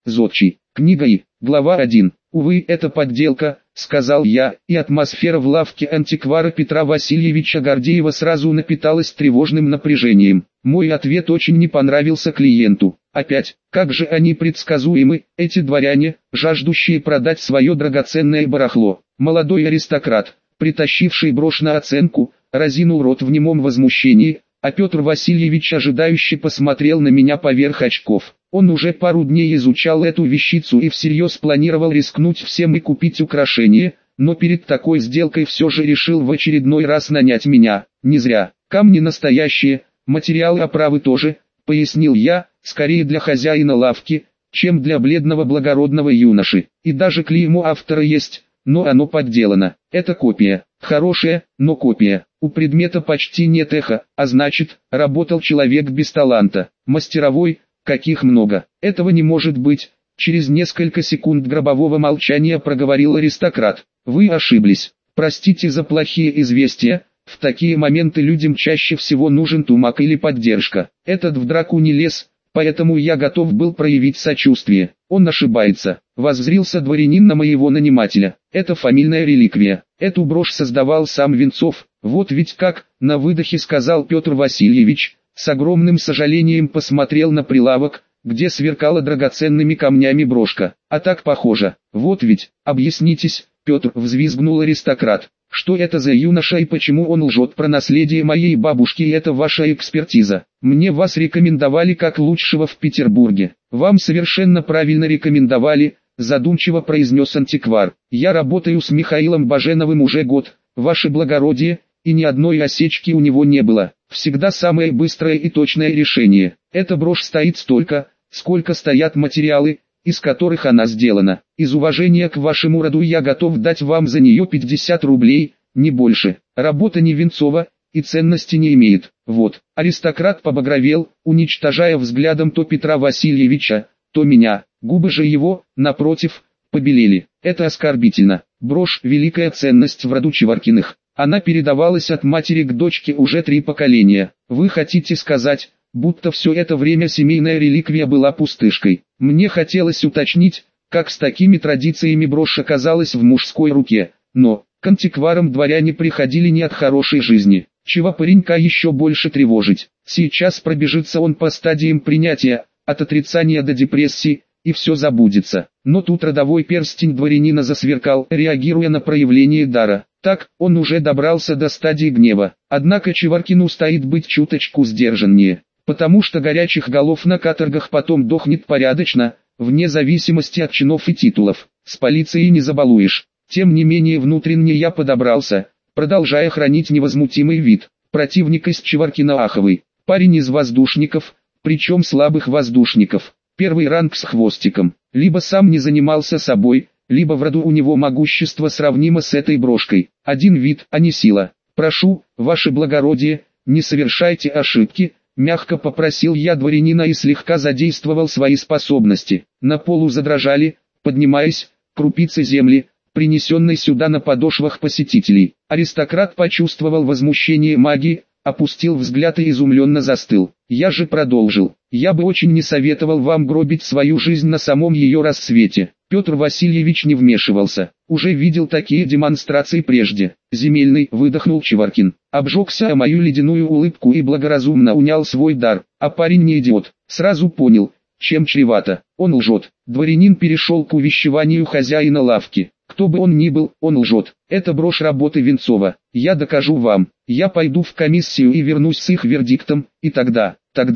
Зодчий. Книга И. Глава 1. «Увы, это подделка», — сказал я, и атмосфера в лавке антиквара Петра Васильевича Гордеева сразу напиталась тревожным напряжением. Мой ответ очень не понравился клиенту. Опять, как же они предсказуемы, эти дворяне, жаждущие продать свое драгоценное барахло. Молодой аристократ, притащивший брошь на оценку, разинул рот в немом возмущении, а Петр Васильевич ожидающе посмотрел на меня поверх очков. Он уже пару дней изучал эту вещицу и всерьез планировал рискнуть всем и купить украшение, но перед такой сделкой все же решил в очередной раз нанять меня. Не зря. Камни настоящие, материалы оправы тоже, пояснил я, скорее для хозяина лавки, чем для бледного благородного юноши. И даже клеймо автора есть, но оно подделано. Это копия. Хорошая, но копия. У предмета почти нет эха, а значит, работал человек без таланта. Мастеровой, каких много. Этого не может быть. Через несколько секунд гробового молчания проговорил аристократ. Вы ошиблись. Простите за плохие известия. В такие моменты людям чаще всего нужен тумак или поддержка. Этот в драку не лез, поэтому я готов был проявить сочувствие. Он ошибается. Воззрился дворянин на моего нанимателя. Это фамильная реликвия. Эту брошь создавал сам Венцов. Вот ведь как, на выдохе сказал Петр Васильевич, с огромным сожалением посмотрел на прилавок, где сверкала драгоценными камнями брошка. А так похоже. Вот ведь, объяснитесь, Петр, взвизгнул аристократ. Что это за юноша и почему он лжет про наследие моей бабушки, и это ваша экспертиза. Мне вас рекомендовали как лучшего в Петербурге. Вам совершенно правильно рекомендовали, задумчиво произнес антиквар. Я работаю с Михаилом Баженовым уже год, ваше благородие, и ни одной осечки у него не было. Всегда самое быстрое и точное решение. Эта брошь стоит столько, сколько стоят материалы, из которых она сделана. Из уважения к вашему роду я готов дать вам за нее 50 рублей, не больше. Работа не Венцова, и ценности не имеет. Вот, аристократ побагровел, уничтожая взглядом то Петра Васильевича, то меня. Губы же его, напротив, побелели. Это оскорбительно. Брошь – великая ценность в роду Чеваркиных. Она передавалась от матери к дочке уже 3 поколения. Вы хотите сказать, будто все это время семейная реликвия была пустышкой? Мне хотелось уточнить, как с такими традициями брошь оказалась в мужской руке, но к антикварам дворяне приходили не от хорошей жизни. Чего паренька еще больше тревожить? Сейчас пробежится он по стадиям принятия, от отрицания до депрессии, и все забудется. Но тут родовой перстень дворянина засверкал, реагируя на проявление дара. Так, он уже добрался до стадии гнева. Однако Чеваркину стоит быть чуточку сдержаннее, потому что горячих голов на каторгах потом дохнет порядочно, вне зависимости от чинов и титулов. С полицией не забалуешь. Тем не менее внутренне я подобрался, продолжая хранить невозмутимый вид. Противник из Чеваркина аховый, парень из воздушников, причем слабых воздушников. Первый ранг с хвостиком. Либо сам не занимался собой, либо в роду у него могущество сравнимо с этой брошкой. Один вид, а не сила. Прошу, ваше благородие, не совершайте ошибки, мягко попросил я дворянина и слегка задействовал свои способности. На полу задрожали, поднимаясь, крупицы земли, принесенной сюда на подошвах посетителей. Аристократ почувствовал возмущение магии, опустил взгляд и изумленно застыл. Я же продолжил. Я бы очень не советовал вам гробить свою жизнь на самом ее рассвете. Петр Васильевич не вмешивался. Уже видел такие демонстрации прежде. Земельный, выдохнул Чеваркин. Обжегся о мою ледяную улыбку и благоразумно унял свой дар. А парень не идиот. Сразу понял, чем чревато. Он лжет. Дворянин перешел к увещеванию хозяина лавки. Кто бы он ни был, он лжет. Это брошь работы Венцова. Я докажу вам. Я пойду в комиссию и вернусь с их вердиктом, и тогда,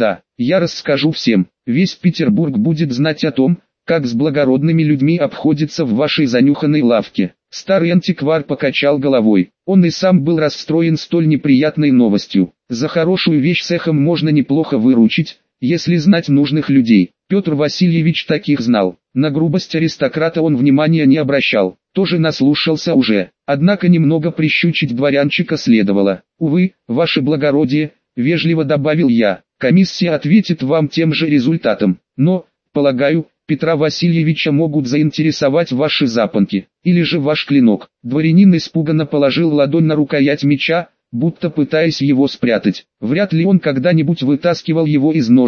я расскажу всем. Весь Петербург будет знать о том, как с благородными людьми обходится в вашей занюханной лавке. Старый антиквар покачал головой. Он и сам был расстроен столь неприятной новостью. За хорошую вещь с эхом можно неплохо выручить, если знать нужных людей. Петр Васильевич таких знал. На грубость аристократа он внимания не обращал, тоже наслушался уже. Однако немного прищучить дворянчика следовало. Увы, ваше благородие, вежливо добавил я, комиссия ответит вам тем же результатом. Но, полагаю, Петра Васильевича могут заинтересовать ваши запонки, или же ваш клинок. Дворянин испуганно положил ладонь на рукоять меча, будто пытаясь его спрятать. Вряд ли он когда-нибудь вытаскивал его из ножен,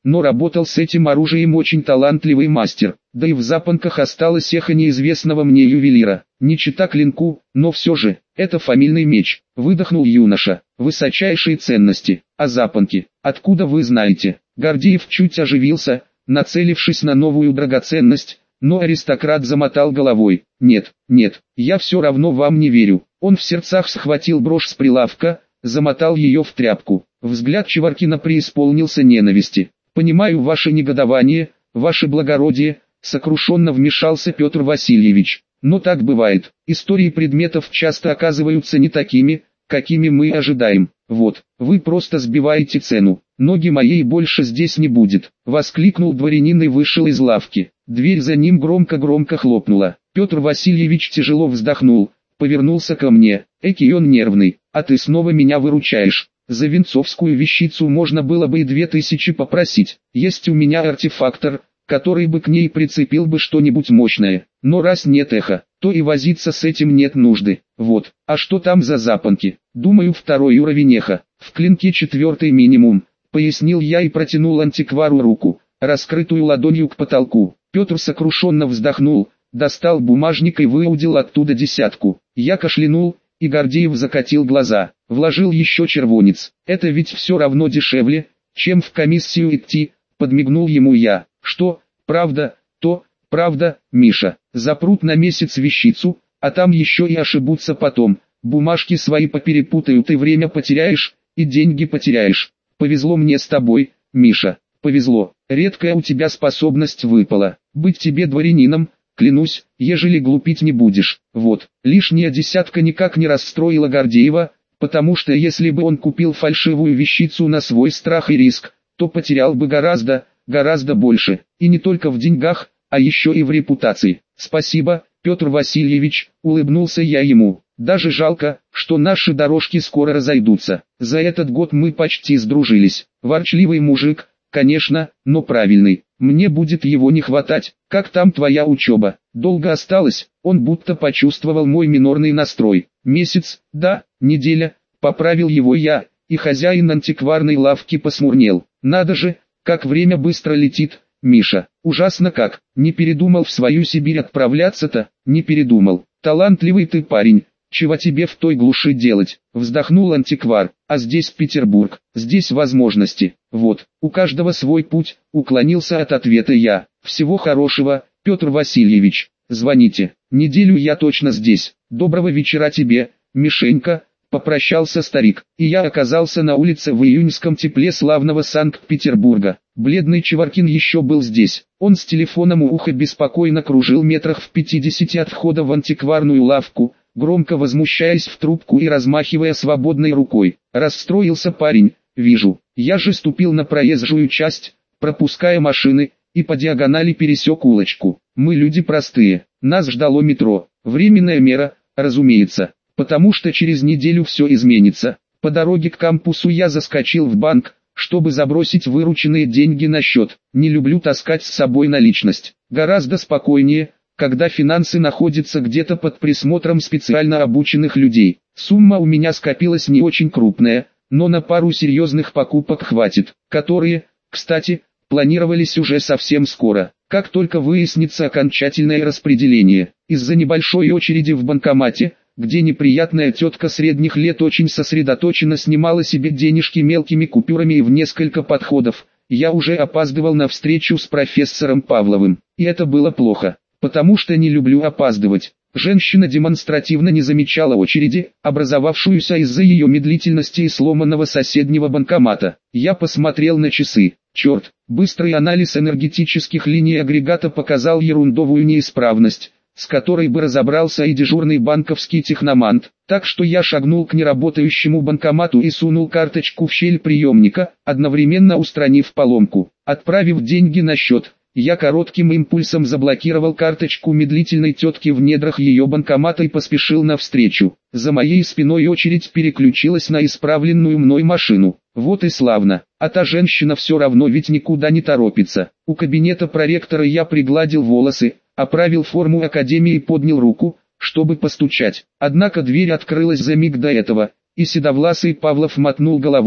но работал с этим оружием очень талантливый мастер. Да и в запонках осталось эхо неизвестного мне ювелира. Не чита клинку, но все же, это фамильный меч. Выдохнул юноша. Высочайшие ценности. А запонки? Откуда вы знаете? Гордеев чуть оживился, нацелившись на новую драгоценность, но аристократ замотал головой. Нет, нет, я все равно вам не верю. Он в сердцах схватил брошь с прилавка, замотал ее в тряпку. Взгляд Чеваркина преисполнился ненависти. «Понимаю ваше негодование, ваше благородие», — сокрушенно вмешался Петр Васильевич. «Но так бывает. Истории предметов часто оказываются не такими, какими мы ожидаем. Вот, вы просто сбиваете цену. Ноги моей больше здесь не будет», — воскликнул дворянин и вышел из лавки. Дверь за ним громко-громко хлопнула. Петр Васильевич тяжело вздохнул, повернулся ко мне. «Эки он нервный, а ты снова меня выручаешь. За венцовскую вещицу можно было бы и 2000 попросить. Есть у меня артефактор, который бы к ней прицепил бы что-нибудь мощное. Но раз нет эха, то и возиться с этим нет нужды. Вот, а что там за запонки? Думаю, второй уровень эха, в клинке 4 минимум», — пояснил я и протянул антиквару руку, раскрытую ладонью к потолку. Петр сокрушенно вздохнул, достал бумажник и выудил оттуда 10. Я кашлянул, и Гордеев закатил глаза, вложил еще червонец. «Это ведь все равно дешевле, чем в комиссию идти», — подмигнул ему я. «Что, правда, то, правда, Миша, запрут на месяц вещицу, а там еще и ошибутся потом, бумажки свои поперепутают и время потеряешь, и деньги потеряешь. Повезло мне с тобой, Миша, повезло, редкая у тебя способность выпала, быть тебе дворянином, клянусь, ежели глупить не будешь». Вот, лишняя 10 никак не расстроила Гордеева, потому что если бы он купил фальшивую вещицу на свой страх и риск, то потерял бы гораздо больше, и не только в деньгах, а еще и в репутации. «Спасибо, Петр Васильевич», — улыбнулся я ему. «Даже жалко, что наши дорожки скоро разойдутся. За этот год мы почти сдружились. Ворчливый мужик, конечно, но правильный. Мне будет его не хватать. Как там твоя учеба? Долго осталось?» Он будто почувствовал мой минорный настрой. «Месяц, да, неделя», — поправил его я, и хозяин антикварной лавки посмурнел. «Надо же, как время быстро летит, Миша. Ужасно как. Не передумал в свою Сибирь отправляться-то?» «Не передумал. Талантливый ты парень. Чего тебе в той глуши делать?» Вздохнул антиквар. «А здесь Петербург, здесь возможности. Вот, у каждого свой путь», — уклонился от ответа я. «Всего хорошего, Петр Васильевич. Звоните. Неделю я точно здесь. Доброго вечера тебе, Мишенька», — попрощался старик. И я оказался на улице в июньском тепле славного Санкт-Петербурга. Бледный Чеваркин еще был здесь. Он с телефоном у уха беспокойно кружил метрах в 50 от входа в антикварную лавку, громко возмущаясь в трубку и размахивая свободной рукой. Расстроился парень, вижу. Я же ступил на проезжую часть, пропуская машины, и по диагонали пересек улочку. Мы люди простые, нас ждало метро. Временная мера, разумеется, потому что через неделю все изменится. По дороге к кампусу я заскочил в банк, чтобы забросить вырученные деньги на счет. Не люблю таскать с собой наличность. Гораздо спокойнее, когда финансы находятся где-то под присмотром специально обученных людей. Сумма у меня скопилась не очень крупная, но на пару серьезных покупок хватит, которые, кстати, планировались уже совсем скоро. Как только выяснится окончательное распределение, из-за небольшой очереди в банкомате, где неприятная тетка средних лет очень сосредоточенно снимала себе денежки мелкими купюрами и в несколько подходов, я уже опаздывал на встречу с профессором Павловым. И это было плохо, потому что не люблю опаздывать. Женщина демонстративно не замечала очереди, образовавшуюся из-за ее медлительности и сломанного соседнего банкомата. Я посмотрел на часы. Черт, быстрый анализ энергетических линий агрегата показал ерундовую неисправность, с которой бы разобрался и дежурный банковский техномант. Так что я шагнул к неработающему банкомату и сунул карточку в щель приемника, одновременно устранив поломку. Отправив деньги на счет, я коротким импульсом заблокировал карточку медлительной тетки в недрах ее банкомата и поспешил навстречу. За моей спиной очередь переключилась на исправленную мной машину. Вот и славно, а та женщина все равно ведь никуда не торопится. У кабинета проректора я пригладил волосы, оправил форму академии и поднял руку, чтобы постучать. Однако дверь открылась за миг до этого, и седовласый Павлов мотнул головой,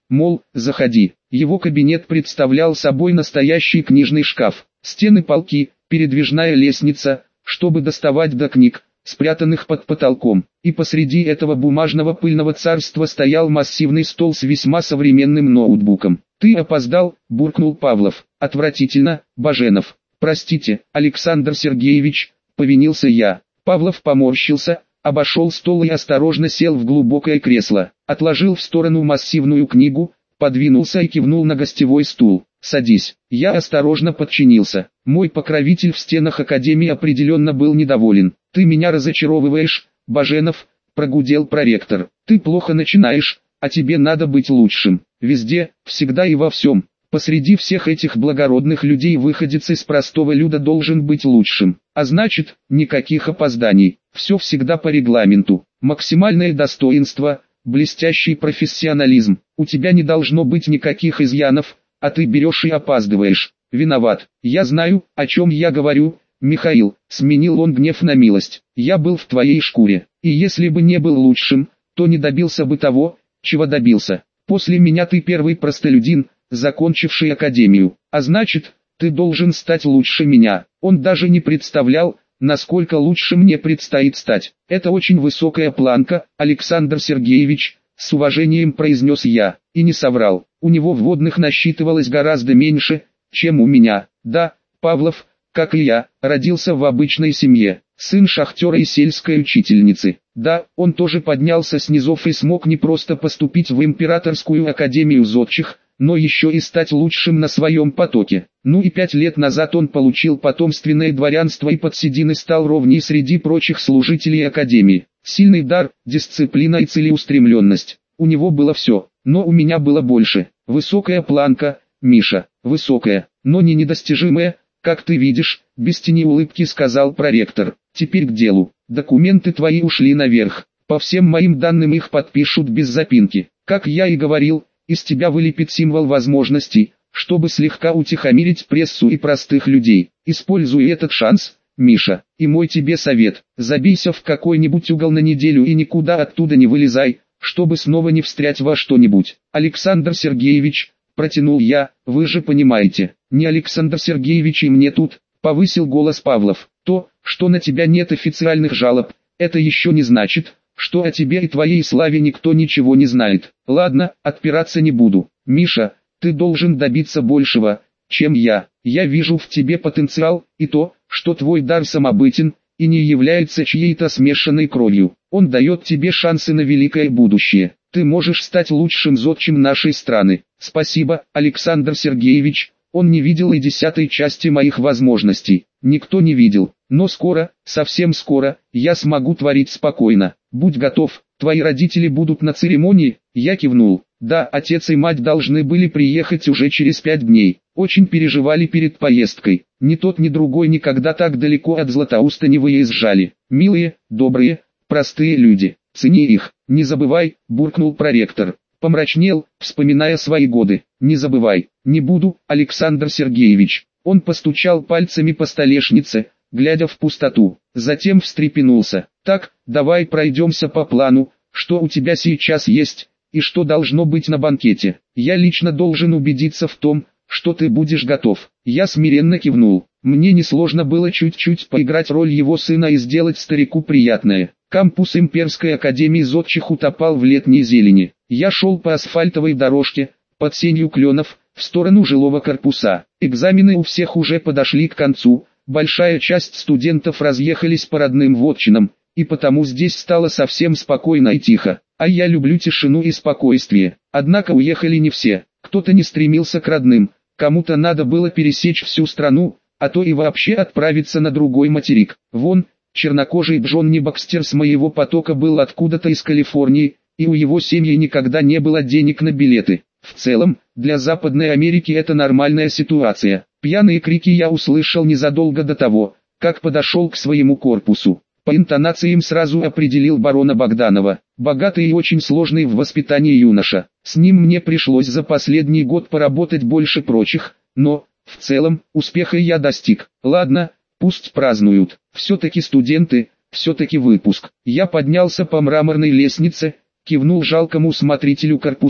мол, заходи. Его кабинет представлял собой настоящий книжный шкаф, стены полки, передвижная лестница, чтобы доставать до книг, спрятанных под потолком, и посреди этого бумажного пыльного царства стоял массивный стол с весьма современным ноутбуком. «Ты опоздал», – буркнул Павлов. «Отвратительно, Баженов». «Простите, Александр Сергеевич», – повинился я. Павлов поморщился, обошел стол и осторожно сел в глубокое кресло, отложил в сторону массивную книгу, подвинулся и кивнул на гостевой стул. «Садись». Я осторожно подчинился. Мой покровитель в стенах академии определенно был недоволен. «Ты меня разочаровываешь, Баженов», – прогудел проректор. «Ты плохо начинаешь, а тебе надо быть лучшим. Везде, всегда и во всем. Посреди всех этих благородных людей выходец из простого люда должен быть лучшим. А значит, никаких опозданий. Все всегда по регламенту. Максимальное достоинство, блестящий профессионализм. У тебя не должно быть никаких изъянов, а ты берешь и опаздываешь. Виноват. Я знаю, о чем я говорю, Михаил», — сменил он гнев на милость. «Я был в твоей шкуре, и если бы не был лучшим, то не добился бы того, чего добился. После меня ты первый простолюдин, закончивший академию, а значит, ты должен стать лучше меня». Он даже не представлял, насколько лучше мне предстоит стать. «Это очень высокая планка, Александр Сергеевич», — с уважением произнес я, и не соврал. У него вводных насчитывалось гораздо меньше, чем у меня. Да, Павлов, как и я, родился в обычной семье, сын шахтера и сельской учительницы. Да, он тоже поднялся с низов и смог не просто поступить в Императорскую академию зодчих, но еще и стать лучшим на своем потоке. Ну и 5 лет назад он получил потомственное дворянство и под седины стал ровней среди прочих служителей академии. Сильный дар, дисциплина и целеустремленность. У него было все, но у меня было больше. Высокая планка, Миша, высокая, но не недостижимая, как ты видишь, без тени улыбки сказал проректор. Теперь к делу. Документы твои ушли наверх. По всем моим данным их подпишут без запинки. Как я и говорил, из тебя вылепит символ возможностей, чтобы слегка утихомирить прессу и простых людей. Используй этот шанс, Миша, и мой тебе совет. Забейся в какой-нибудь угол на неделю и никуда оттуда не вылезай, чтобы снова не встрять во что-нибудь. Александр Сергеевич, протянул я, вы же понимаете, не Александр Сергеевич и мне тут, повысил голос Павлов. То, что на тебя нет официальных жалоб, это еще не значит, что о тебе и твоей славе никто ничего не знает. Ладно, отпираться не буду. Миша, ты должен добиться большего, чем я. Я вижу в тебе потенциал, и то, что твой дар самобытен, и не является чьей-то смешанной кровью. Он дает тебе шансы на великое будущее. Ты можешь стать лучшим зодчим нашей страны. Спасибо, Александр Сергеевич. Он не видел и 10-й части моих возможностей. Никто не видел. Но скоро, совсем скоро, я смогу творить спокойно. Будь готов, твои родители будут на церемонии. Я кивнул. Да, отец и мать должны были приехать уже через 5 дней. Очень переживали перед поездкой. Ни тот, ни другой никогда так далеко от Златоуста не выезжали. Милые, добрые, простые люди. Цени их. Не забывай, буркнул проректор. Помрачнел, вспоминая свои годы. Не забывай. Не буду, Александр Сергеевич. Он постучал пальцами по столешнице, глядя в пустоту. Затем встрепенулся. Так, давай пройдемся по плану, что у тебя сейчас есть, и что должно быть на банкете. Я лично должен убедиться в том, что ты будешь готов. Я смиренно кивнул. Мне несложно было чуть-чуть поиграть роль его сына и сделать старику приятное. Кампус Имперской академии зодчих утопал в летней зелени. Я шел по асфальтовой дорожке, под сенью кленов, в сторону жилого корпуса. Экзамены у всех уже подошли к концу, большая часть студентов разъехались по родным вотчинам, и потому здесь стало совсем спокойно и тихо. А я люблю тишину и спокойствие. Однако уехали не все. Кто-то не стремился к родным, кому-то надо было пересечь всю страну, а то и вообще отправиться на другой материк. Вон, чернокожий Джонни Бакстер с моего потока был откуда-то из Калифорнии, и у его семьи никогда не было денег на билеты. В целом, для Западной Америки это нормальная ситуация. Пьяные крики я услышал незадолго до того, как подошел к своему корпусу. По интонациям сразу определил барона Богданова. Богатый и очень сложный в воспитании юноша. С ним мне пришлось за последний год поработать больше прочих, но, в целом, успеха я достиг. Ладно, пусть празднуют. Все-таки студенты, все-таки выпуск. Я поднялся по мраморной лестнице, кивнул жалкому смотрителю корпуса.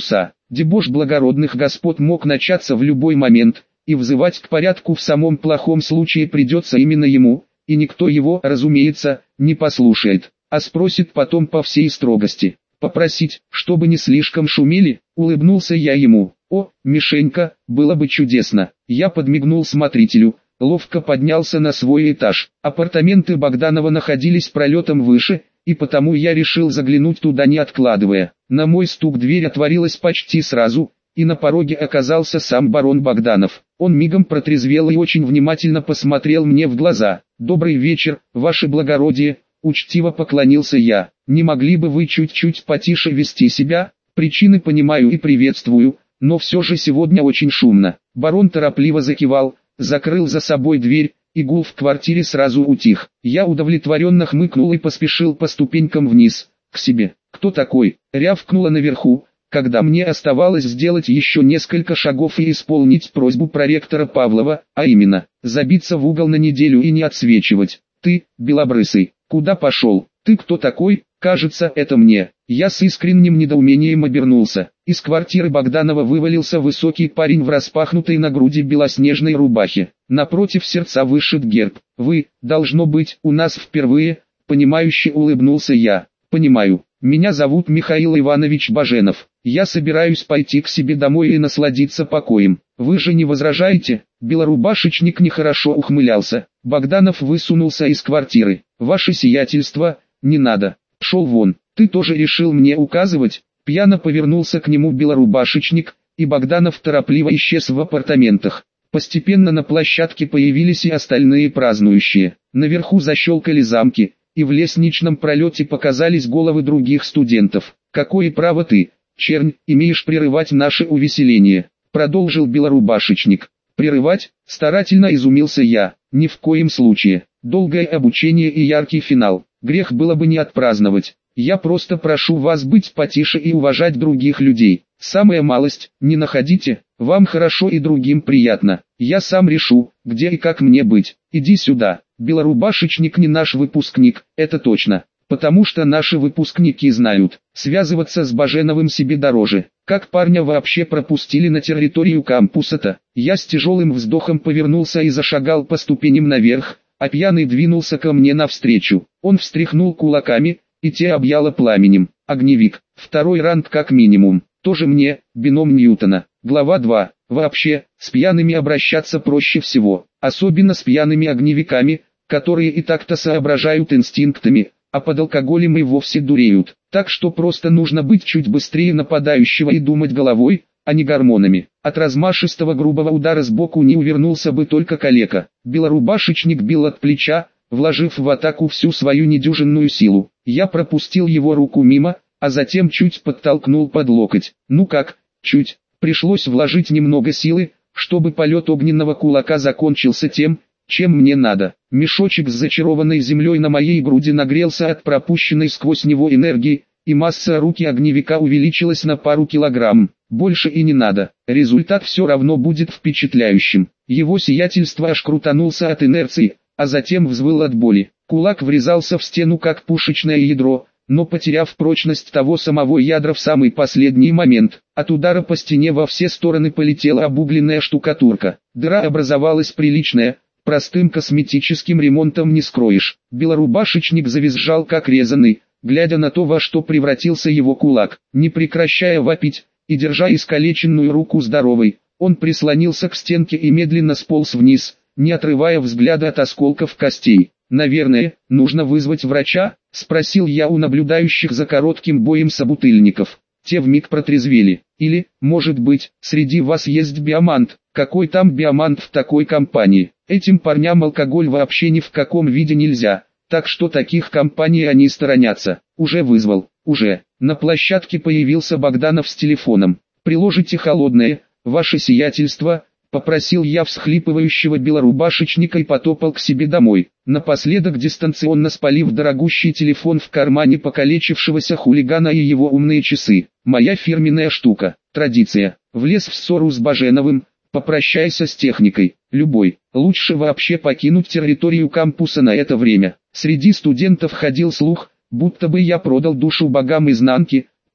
Дебош благородных господ мог начаться в любой момент, и взывать к порядку в самом плохом случае придется именно ему, и никто его, разумеется, не послушает, а спросит потом по всей строгости. Попросить, чтобы не слишком шумели, улыбнулся я ему. О, Мишенька, было бы чудесно. Я подмигнул смотрителю, ловко поднялся на свой этаж. Апартаменты Богданова находились пролетом выше, и потому я решил заглянуть туда не откладывая. На мой стук дверь отворилась почти сразу, и на пороге оказался сам барон Богданов. Он мигом протрезвел и очень внимательно посмотрел мне в глаза. «Добрый вечер, ваше благородие», — учтиво поклонился я. «Не могли бы вы чуть-чуть потише вести себя? Причины понимаю и приветствую, но все же сегодня очень шумно». Барон торопливо закивал, закрыл за собой дверь, и гул в квартире сразу утих. Я удовлетворенно хмыкнул и поспешил по ступенькам вниз, к себе. «Кто такой?» — рявкнула наверху, когда мне оставалось сделать еще несколько шагов и исполнить просьбу проректора Павлова, а именно, забиться в угол на неделю и не отсвечивать. «Ты, белобрысый, куда пошел? Ты кто такой?» «Кажется, это мне». Я с искренним недоумением обернулся. Из квартиры Богданова вывалился высокий парень в распахнутой на груди белоснежной рубахе. Напротив сердца вышит герб. «Вы, должно быть, у нас впервые», — понимающе улыбнулся я. «Понимаю. Меня зовут Михаил Иванович Баженов. Я собираюсь пойти к себе домой и насладиться покоем. Вы же не возражаете?» Белорубашечник нехорошо ухмылялся. Богданов высунулся из квартиры. «Ваше сиятельство, не надо. Шел вон. Ты тоже решил мне указывать?» Пьяно повернулся к нему белорубашечник, и Богданов торопливо исчез в апартаментах. Постепенно на площадке появились и остальные празднующие. Наверху защелкали замки, и в лестничном пролете показались головы других студентов. «Какое право ты, чернь, имеешь прерывать наше увеселение?» — продолжил белорубашечник. «Прерывать?» — старательно изумился я. «Ни в коем случае. Долгое обучение и яркий финал. Грех было бы не отпраздновать. Я просто прошу вас быть потише и уважать других людей. Самая малость, не находите? Вам хорошо и другим приятно. Я сам решу, где и как мне быть. Иди сюда». Белорубашечник не наш выпускник, это точно. Потому что наши выпускники знают, связываться с Баженовым себе дороже. Как парня вообще пропустили на территорию кампуса-то? Я с тяжелым вздохом повернулся и зашагал по ступеням наверх, а пьяный двинулся ко мне навстречу. Он встряхнул кулаками, и те объяло пламенем. «Огневик, второй ранг как минимум. Тоже мне, бином Ньютона». Глава 2. Вообще, с пьяными обращаться проще всего. Особенно с пьяными огневиками, которые и так-то соображают инстинктами, а под алкоголем и вовсе дуреют. Так что просто нужно быть чуть быстрее нападающего и думать головой, а не гормонами. От размашистого грубого удара сбоку не увернулся бы только калека. Белорубашечник бил от плеча, вложив в атаку всю свою недюжинную силу. Я пропустил его руку мимо, а затем чуть подтолкнул под локоть. Ну как, чуть. Пришлось вложить немного силы, чтобы полет огненного кулака закончился тем, чем мне надо. Мешочек с зачарованной землей на моей груди нагрелся от пропущенной сквозь него энергии, и масса руки огневика увеличилась на пару килограмм. Больше и не надо. Результат все равно будет впечатляющим. Его сиятельство аж крутанулся от инерции, а затем взвыл от боли. Кулак врезался в стену как пушечное ядро, но потеряв прочность того самого ядра в самый последний момент. От удара по стене во все стороны полетела обугленная штукатурка. Дыра образовалась приличная, простым косметическим ремонтом не скроешь. Белорубашечник завизжал как резаный, глядя на то, во что превратился его кулак. Не прекращая вопить, и держа искалеченную руку здоровой, он прислонился к стенке и медленно сполз вниз, не отрывая взгляда от осколков костей. «Наверное, нужно вызвать врача?» — спросил я у наблюдающих за коротким боем собутыльников. Те вмиг протрезвели. «Или, может быть, среди вас есть биомант?» «Какой там биомант в такой компании? Этим парням алкоголь вообще ни в каком виде нельзя, так что таких компаний они сторонятся». «Уже вызвал, уже». На площадке появился Богданов с телефоном. «Приложите холодное, ваше сиятельство», — попросил я всхлипывающего белорубашечника и потопал к себе домой, напоследок дистанционно спалив дорогущий телефон в кармане покалечившегося хулигана и его умные часы. Моя фирменная штука, традиция. Влез в ссору с Баженовым, попрощайся с техникой, любой. Лучше вообще покинуть территорию кампуса на это время. Среди студентов ходил слух, будто бы я продал душу богам изнанки,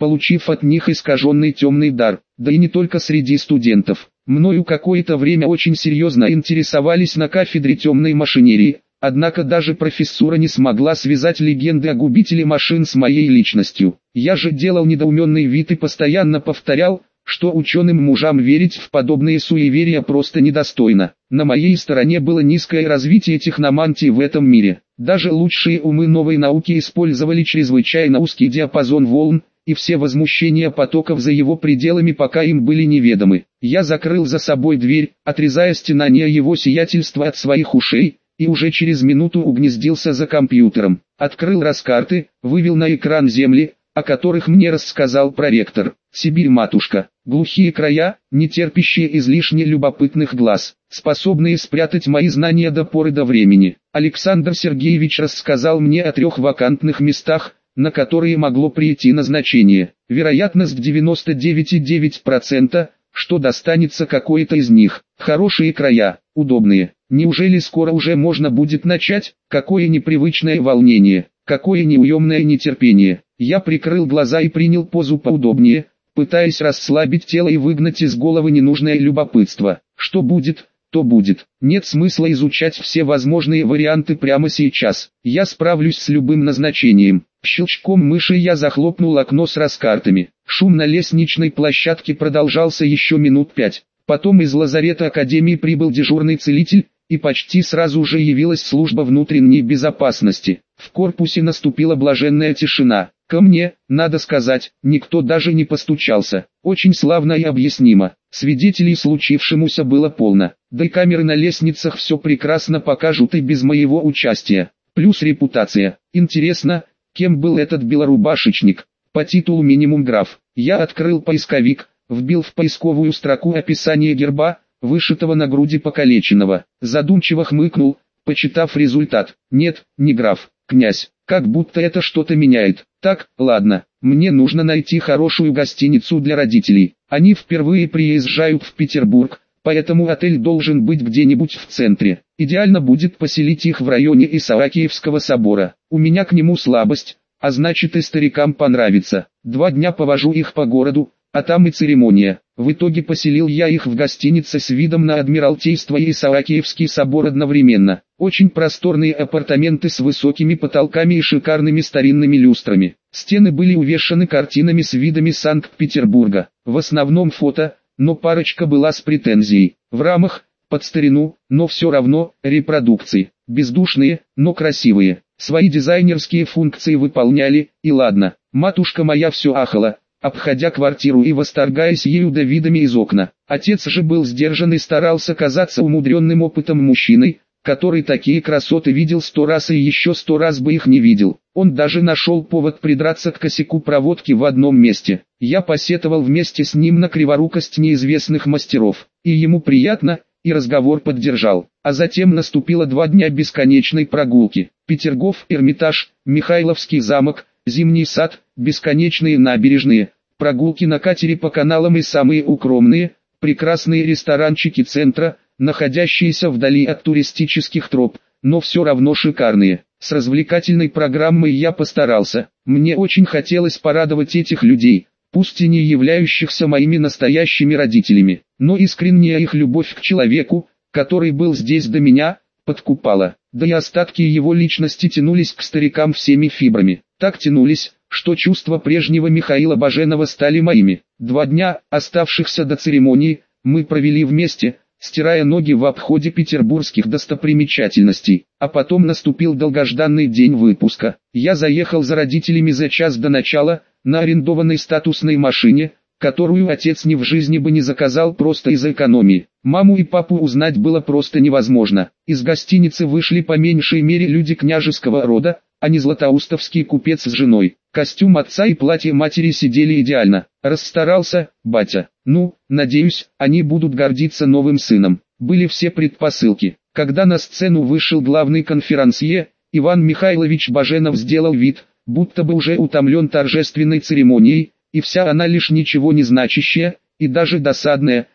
получив от них искаженный темный дар. Да и не только среди студентов. Мною какое-то время очень серьезно интересовались на кафедре темной машинерии, однако даже профессура не смогла связать легенды о губителе машин с моей личностью. Я же делал недоуменный вид и постоянно повторял, что ученым мужам верить в подобные суеверия просто недостойно. На моей стороне было низкое развитие техномантии в этом мире. Даже лучшие умы новой науки использовали чрезвычайно узкий диапазон волн, и все возмущения потоков за его пределами пока им были неведомы. Я закрыл за собой дверь, отрезая стенания его сиятельства от своих ушей, и уже через минуту угнездился за компьютером. Открыл раскарты, вывел на экран земли, о которых мне рассказал проректор. Сибирь, матушка, глухие края, не терпящие излишне любопытных глаз, способные спрятать мои знания до поры до времени. Александр Сергеевич рассказал мне о 3 вакантных местах, на которые могло прийти назначение. Вероятность 99,9%, что достанется какой-то из них. Хорошие края, удобные. Неужели скоро уже можно будет начать? Какое непривычное волнение, какое неуемное нетерпение. Я прикрыл глаза и принял позу поудобнее, пытаясь расслабить тело и выгнать из головы ненужное любопытство. Что будет, то будет. Нет смысла изучать все возможные варианты прямо сейчас. Я справлюсь с любым назначением. Щелчком мыши я захлопнул окно с раскартами. Шум на лестничной площадке продолжался еще минут 5. Потом из лазарета Академии прибыл дежурный целитель, и почти сразу же явилась служба внутренней безопасности. В корпусе наступила блаженная тишина. Ко мне, надо сказать, никто даже не постучался. Очень славно и объяснимо. Свидетелей случившемуся было полно. Да и камеры на лестницах все прекрасно покажут и без моего участия. Плюс репутация. Интересно, кем был этот белорубашечник? По титулу минимум граф. Я открыл поисковик, вбил в поисковую строку описание герба, вышитого на груди покалеченного. Задумчиво хмыкнул, почитав результат. Нет, не граф, князь. Как будто это что-то меняет. Так, ладно, мне нужно найти хорошую гостиницу для родителей. Они впервые приезжают в Петербург, поэтому отель должен быть где-нибудь в центре. Идеально будет поселить их в районе Исаакиевского собора. У меня к нему слабость, а значит и старикам понравится. 2 дня повожу их по городу, а там и церемония. В итоге поселил я их в гостинице с видом на Адмиралтейство и Исаакиевский собор одновременно. Очень просторные апартаменты с высокими потолками и шикарными старинными люстрами. Стены были увешаны картинами с видами Санкт-Петербурга. В основном фото, но парочка была с претензией. В рамах, под старину, но все равно, репродукции. Бездушные, но красивые. Свои дизайнерские функции выполняли, и ладно. Матушка моя все ахала, обходя квартиру и восторгаясь ею да видами из окна. Отец же был сдержан и старался казаться умудренным опытом мужчиной, который такие красоты видел 100 раз и еще 100 раз бы их не видел. Он даже нашел повод придраться к косяку проводки в одном месте. Я посетовал вместе с ним на криворукость неизвестных мастеров, и ему приятно, и разговор поддержал. А затем наступило 2 дня бесконечной прогулки. Петергоф, Эрмитаж, Михайловский замок, Зимний сад, бесконечные набережные, прогулки на катере по каналам и самые укромные, прекрасные ресторанчики центра, находящиеся вдали от туристических троп, но все равно шикарные. С развлекательной программой я постарался. Мне очень хотелось порадовать этих людей, пусть и не являющихся моими настоящими родителями, но искренняя их любовь к человеку, который был здесь до меня, подкупала. Да и остатки его личности тянулись к старикам всеми фибрами. Так тянулись, что чувства прежнего Михаила Баженова стали моими. 2 дня, оставшихся до церемонии, мы провели вместе, стирая ноги в обходе петербургских достопримечательностей. А потом наступил долгожданный день выпуска. Я заехал за родителями за час до начала, на арендованной статусной машине, которую отец ни в жизни бы не заказал просто из-за экономии. Маму и папу узнать было просто невозможно. Из гостиницы вышли по меньшей мере люди княжеского рода, а не златоустовский купец с женой. Костюм отца и платье матери сидели идеально. Расстарался, батя. Ну, надеюсь, они будут гордиться новым сыном. Были все предпосылки. Когда на сцену вышел главный конферансье, Иван Михайлович Баженов сделал вид, будто бы уже утомлен торжественной церемонией, и вся она лишь ничего не значащая, и даже досадная,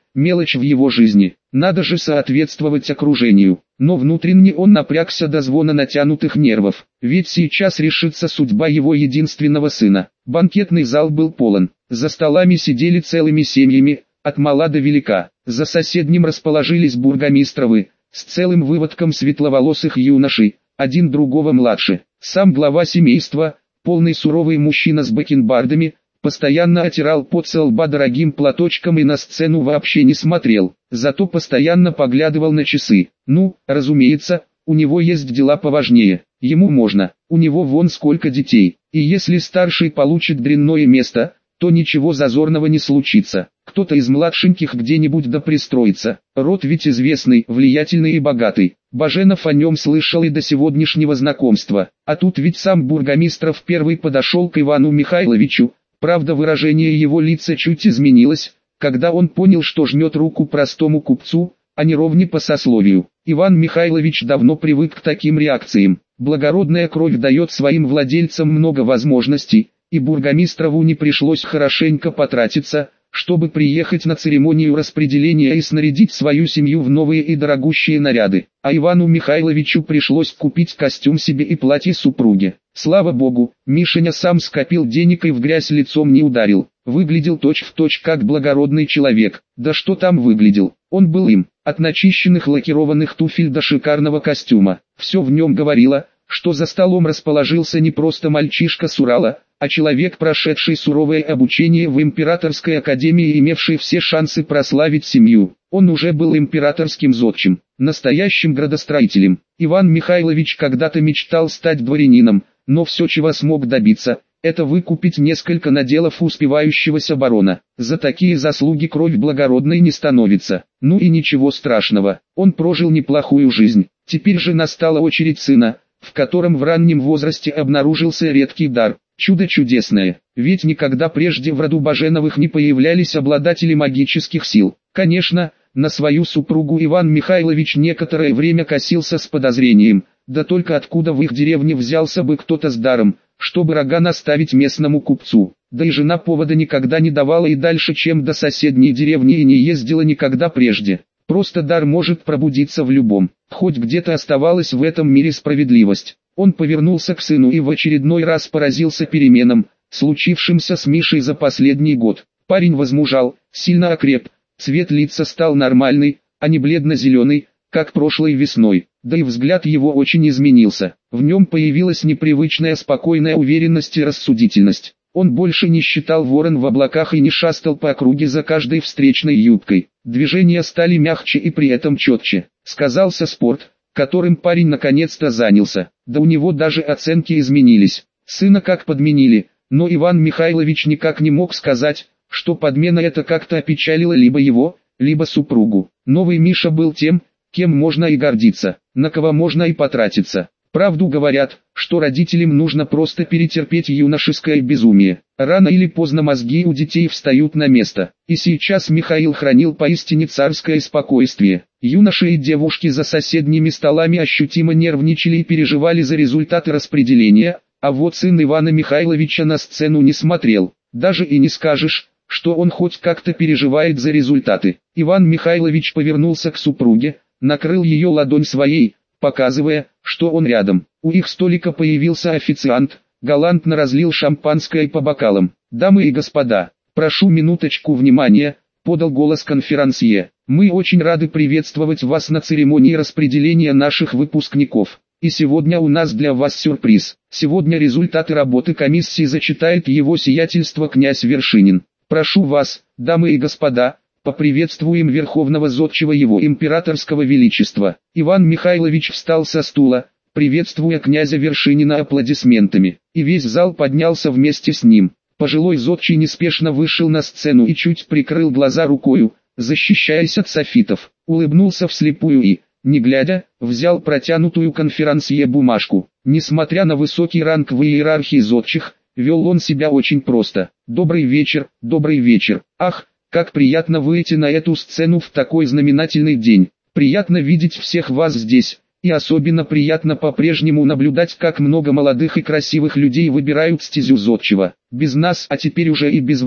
мелочь в его жизни. Надо же соответствовать окружению. Но внутренне он напрягся до звона натянутых нервов. Ведь сейчас решится судьба его единственного сына. Банкетный зал был полон. За столами сидели целыми семьями, от мала до велика. За соседним расположились бургомистровы, с целым выводком светловолосых юношей, один другого младше. Сам глава семейства, полный суровый мужчина с бакенбардами, постоянно отирал пот со лба дорогим платочком и на сцену вообще не смотрел, зато постоянно поглядывал на часы. Ну, разумеется, у него есть дела поважнее, ему можно, у него вон сколько детей, и если старший получит дрянное место, то ничего зазорного не случится. Кто-то из младшеньких где-нибудь да пристроится. Род ведь известный, влиятельный и богатый. Баженов о нем слышал и до сегодняшнего знакомства. А тут ведь сам бургомистров первый подошел к Ивану Михайловичу. Правда, выражение его лица чуть изменилось, когда он понял, что жмет руку простому купцу, а не ровне по сословию. Иван Михайлович давно привык к таким реакциям. Благородная кровь дает своим владельцам много возможностей, и бургомистрову не пришлось хорошенько потратиться, чтобы приехать на церемонию распределения и снарядить свою семью в новые и дорогущие наряды. А Ивану Михайловичу пришлось купить костюм себе и платье супруге. Слава богу, Мишеня сам скопил денег и в грязь лицом не ударил. Выглядел точь-в-точь как благородный человек. Да что там выглядел, он был им. От начищенных лакированных туфель до шикарного костюма. Все в нем говорило, что за столом расположился не просто мальчишка с Урала, а человек, прошедший суровое обучение в императорской академии и имевший все шансы прославить семью. Он уже был императорским зодчим, настоящим градостроителем. Иван Михайлович когда-то мечтал стать дворянином, но все, чего смог добиться, это выкупить несколько наделов успевающегося барона. За такие заслуги кровь благородной не становится. Ну и ничего страшного, он прожил неплохую жизнь. Теперь же настала очередь сына, в котором в раннем возрасте обнаружился редкий дар. Чудо чудесное, ведь никогда прежде в роду Баженовых не появлялись обладатели магических сил. Конечно, на свою супругу Иван Михайлович некоторое время косился с подозрением, да только откуда в их деревне взялся бы кто-то с даром, чтобы рога наставить местному купцу. Да и жена повода никогда не давала и дальше, чем до соседней деревни, и не ездила никогда прежде. Просто дар может пробудиться в любом, хоть где-то оставалась в этом мире справедливость. Он повернулся к сыну и в очередной раз поразился переменам, случившимся с Мишей за последний год. Парень возмужал, сильно окреп, цвет лица стал нормальный, а не бледно-зеленый, как прошлой весной. Да и взгляд его очень изменился. В нем появилась непривычная спокойная уверенность и рассудительность. Он больше не считал ворон в облаках и не шастал по округе за каждой встречной юбкой. Движения стали мягче и при этом четче. Сказался спорт, которым парень наконец-то занялся. Да у него даже оценки изменились. Сына как подменили, но Иван Михайлович никак не мог сказать, что подмена это как-то опечалила либо его, либо супругу. Новый Миша был тем, кем можно и гордиться, на кого можно и потратиться. Правду говорят, что родителям нужно просто перетерпеть юношеское безумие. Рано или поздно мозги у детей встают на место. И сейчас Михаил хранил поистине царское спокойствие. Юноши и девушки за соседними столами ощутимо нервничали и переживали за результаты распределения, а вот сын Ивана Михайловича на сцену не смотрел. Даже и не скажешь, что он хоть как-то переживает за результаты. Иван Михайлович повернулся к супруге, накрыл ее ладонь своей, показывая, что он рядом. У их столика появился официант, галантно разлил шампанское по бокалам. «Дамы и господа, прошу минуточку внимания», — подал голос конферансье. «Мы очень рады приветствовать вас на церемонии распределения наших выпускников. И сегодня у нас для вас сюрприз. Сегодня результаты работы комиссии зачитает его сиятельство князь Вершинин. Прошу вас, дамы и господа, поприветствуем верховного зодчего его императорского величества». Иван Михайлович встал со стула, приветствуя князя Вершинина аплодисментами, и весь зал поднялся вместе с ним. Пожилой зодчий неспешно вышел на сцену и чуть прикрыл глаза рукою, защищаясь от софитов, улыбнулся вслепую и, не глядя, взял протянутую конферансье бумажку. Несмотря на высокий ранг в иерархии зодчих, вел он себя очень просто. «Добрый вечер, добрый вечер. Ах, как приятно выйти на эту сцену в такой знаменательный день. Приятно видеть всех вас здесь, и особенно приятно по-прежнему наблюдать, как много молодых и красивых людей выбирают стезю зодчего. Без нас, а теперь уже и без вас,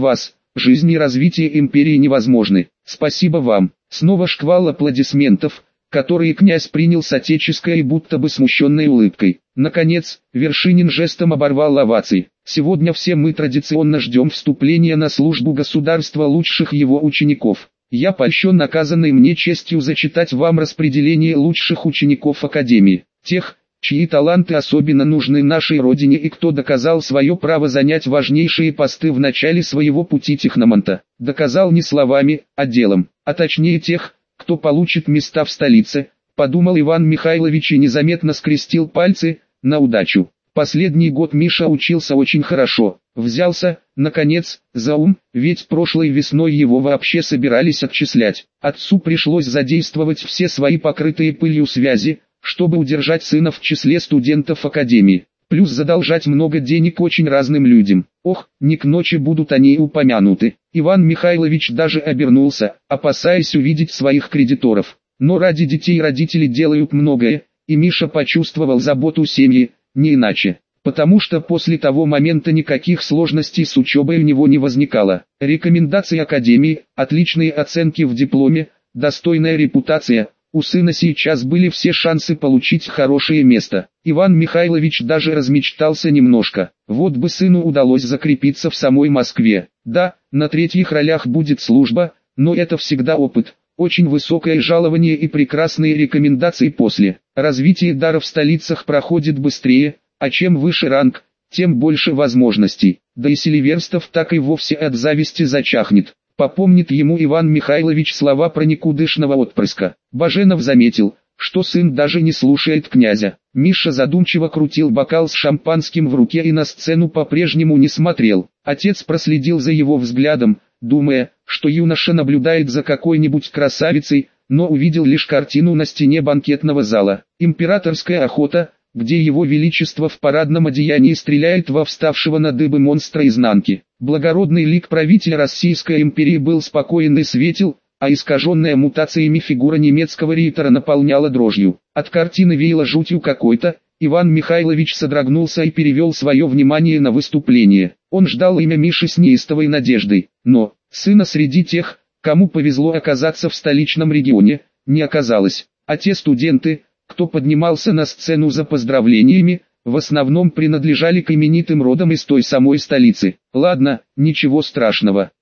жизнь и развитие империи невозможны. Спасибо вам. Снова шквал аплодисментов, которые князь принял с отеческой и будто бы смущенной улыбкой. Наконец, Вершинин жестом оборвал овации. Сегодня все мы традиционно ждем вступления на службу государства лучших его учеников. Я польщен наказанной мне честью зачитать вам распределение лучших учеников Академии, тех, чьи таланты особенно нужны нашей Родине и кто доказал свое право занять важнейшие посты в начале своего пути техноманта. Доказал не словами, а делом, а точнее тех, кто получит места в столице, подумал Иван Михайлович и незаметно скрестил пальцы, на удачу. Последний год Миша учился очень хорошо, взялся, наконец, за ум, ведь прошлой весной его вообще собирались отчислять. Отцу пришлось задействовать все свои покрытые пылью связи, чтобы удержать сына в числе студентов Академии, плюс задолжать много денег очень разным людям. Ох, не к ночи будут они упомянуты. Иван Михайлович даже обернулся, опасаясь увидеть своих кредиторов. Но ради детей родители делают многое, и Миша почувствовал заботу семьи, не иначе. Потому что после того момента никаких сложностей с учебой у него не возникало. Рекомендации Академии, отличные оценки в дипломе, достойная репутация. У сына сейчас были все шансы получить хорошее место. Иван Михайлович даже размечтался немножко. Вот бы сыну удалось закрепиться в самой Москве. Да, на третьих ролях будет служба, но это всегда опыт. Очень высокое жалование и прекрасные рекомендации после. Развитие дара в столицах проходит быстрее, а чем выше ранг, тем больше возможностей. Да и Селиверстов так и вовсе от зависти зачахнет. Попомнит ему Иван Михайлович слова про никудышного отпрыска. Баженов заметил, что сын даже не слушает князя. Миша задумчиво крутил бокал с шампанским в руке и на сцену по-прежнему не смотрел. Отец проследил за его взглядом, думая, что юноша наблюдает за какой-нибудь красавицей, но увидел лишь картину на стене банкетного зала. Императорская охота, где его величество в парадном одеянии стреляет во вставшего на дыбы монстра изнанки. Благородный лик правителя Российской империи был спокоен и светел, а искаженная мутациями фигура немецкого рейтера наполняла дрожью. От картины веяло жутью какой-то. Иван Михайлович содрогнулся и перевел свое внимание на выступление. Он ждал имя Миши с неистовой надеждой, но сына среди тех, кому повезло оказаться в столичном регионе, не оказалось. А те студенты, кто поднимался на сцену за поздравлениями, в основном принадлежали к именитым родам из той самой столицы. Ладно, ничего страшного,